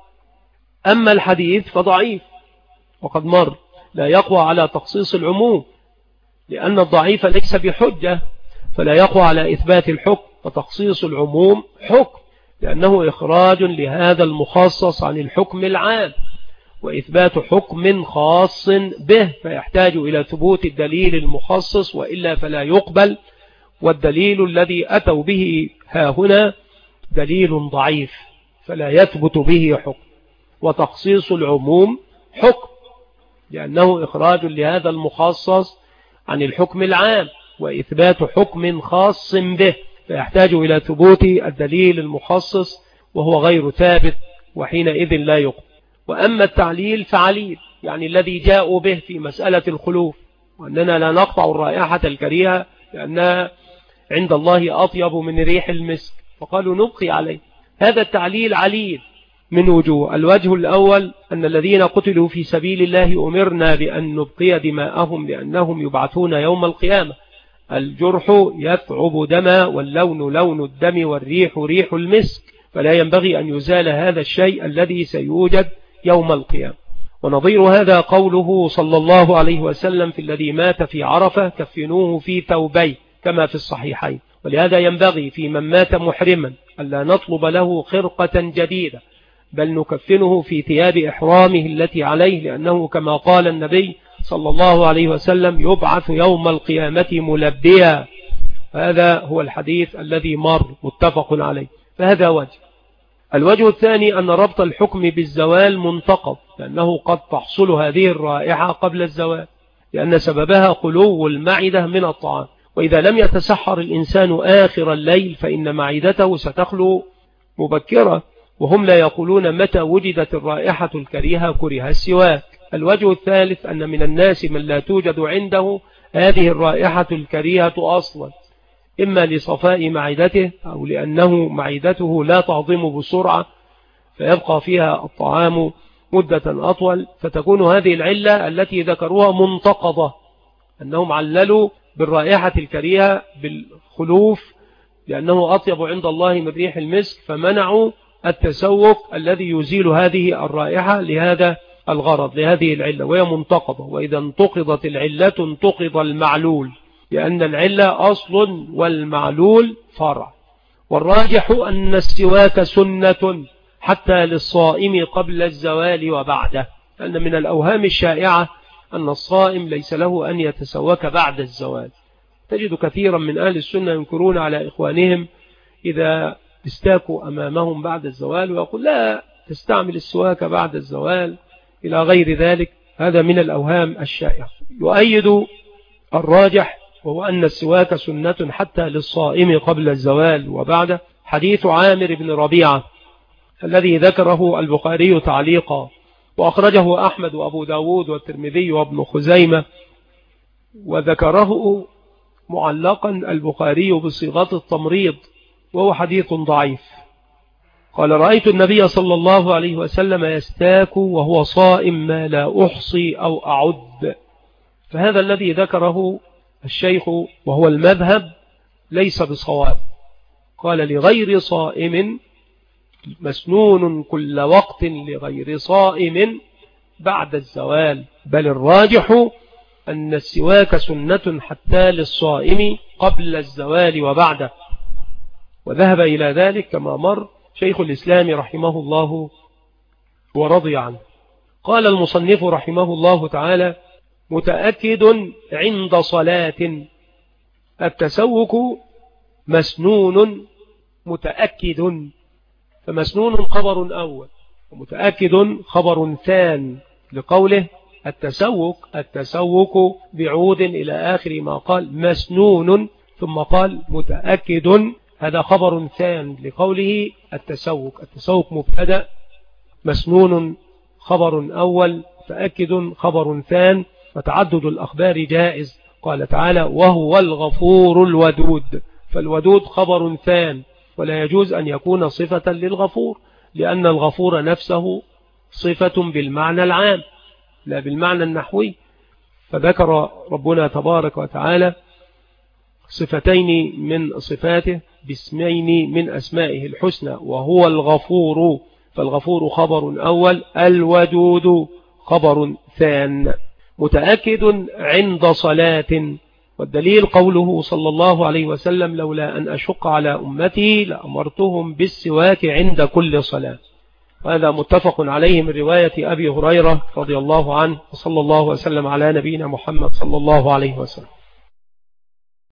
أما الحديث فضعيف وقد مر، لا يقوى على تخصيص العموم، لأن الضعيف ليس بحجة، فلا يقوى على إثبات الحكم، وتخصيص العموم حكم، لأنه إخراج لهذا المخصص عن الحكم العام، وإثبات حكم خاص به، فيحتاج إلى ثبوت الدليل المخصص، وإلا فلا يقبل. والدليل الذي أتوا به هنا دليل ضعيف، فلا يثبت به حكم. وتخصيص العموم حكم، لأنه إخراج لهذا المخصص عن الحكم العام، وإثبات حكم خاص به، فيحتاج إلى ثبوت الدليل المخصص، وهو غير ثابت، وحينئذ لا يقبل. وأما التعليل فعليل، يعني الذي جاءوا به في مسألة الخلوف، وأننا لا نقطع الرائحة الكريهة لأنها عند الله أطيب من ريح المسك، فقالوا نبقي عليه. هذا التعليل عليل من وجوه: الوجه الأول أن الذين قتلوا في سبيل الله أمرنا بأن نبقي دماءهم لأنهم يبعثون يوم القيامة، الجرح يثعب دما، واللون لون الدم، والريح ريح المسك، فلا ينبغي أن يزال هذا الشيء الذي سيوجد يوم القيامة. ونظير هذا قوله صلى الله عليه وسلم في الذي مات في عرفة: كفنوه في ثوبين، كما في الصحيحين. ولهذا ينبغي في من مات محرما ألا نطلب له خرقة جديدة، بل نكفنه في ثياب إحرامه التي عليه، لأنه كما قال النبي صلى الله عليه وسلم: يبعث يوم القيامة ملبيا. هذا هو الحديث الذي مر متفق عليه، فهذا وجه. الوجه الثاني أن ربط الحكم بالزوال منتقض، لأنه قد تحصل هذه الرائحة قبل الزوال، لأن سببها خلو المعدة من الطعام، وإذا لم يتسحر الإنسان آخر الليل فإن معدته ستخلو مبكرة، وهم لا يقولون متى وجدت الرائحة الكريهة كره السواك. الوجه الثالث أن من الناس من لا توجد عنده هذه الرائحة الكريهة أصلا، إما لصفاء معدته أو لأنه معدته لا تهضم بسرعة فيبقى فيها الطعام مدة أطول، فتكون هذه العلة التي ذكروها منتقضة، أنهم عللوا بالرائحة الكريهة بالخلوف لأنه أطيب عند الله من ريح المسك، فمنعوا التسوق الذي يزيل هذه الرائحة لهذا الغرض، لهذه العلة، وهي منتقضة. وإذا انتقضت العلة انتقض المعلول، لأن العلة أصل والمعلول فرع. والراجح أن السواك سنة حتى للصائم قبل الزوال وبعده. أن من الأوهام الشائعة أن الصائم ليس له أن يتسوك بعد الزوال. تجد كثيرا من أهل السنة ينكرون على إخوانهم إذا استاكوا أمامهم بعد الزوال ويقول لا تستعمل السواك بعد الزوال إلى غير ذلك. هذا من الأوهام الشائعة. يؤيد الراجح وهو أن السواك سنة حتى للصائم قبل الزوال وبعده حديث عامر بن ربيعة الذي ذكره البخاري تعليقا، وأخرجه أحمد وأبو داود والترمذي وابن خزيمة، وذكره معلقا البخاري بصيغة التمريض، وهو حديث ضعيف. قال رأيت النبي صلى الله عليه وسلم يستاك وهو صائم ما لا أحصي أو أعد. فهذا الذي ذكره الشيخ وهو المذهب ليس بصواب. قال لغير صائم مسنون كل وقت لغير صائم بعد الزوال، بل الراجح أن السواك سنة حتى للصائم قبل الزوال وبعده. وذهب إلى ذلك كما مر شيخ الإسلام رحمه الله ورضي عنه. قال المصنف رحمه الله تعالى: متأكد عند صلاة. التسوك مسنون متأكد، فمسنون خبر أول ومتأكد خبر ثان، لقوله التسوك بعود إلى آخر ما قال مسنون ثم قال متأكد، هذا خبر ثان لقوله التسوك مبتدأ، مسنون خبر أول، متأكد خبر ثان، فتعدد الأخبار جائز. قال تعالى: وهو الغفور الودود، فالودود خبر ثان، ولا يجوز أن يكون صفة للغفور، لأن الغفور نفسه صفة بالمعنى العام لا بالمعنى النحوي. فذكر ربنا تبارك وتعالى صفتين من صفاته باسمين من أسمائه الحسنى، وهو الغفور، فالغفور خبر أول، الودود خبر ثان. متأكد عند صلاة، والدليل قوله صلى الله عليه وسلم: لولا أن أشق على أمتي لأمرتهم بالسواك عند كل صلاة. وهذا متفق عليه من رواية أبي هريرة رضي الله عنه، وصلى الله وسلم على نبينا محمد صلى الله عليه وسلم.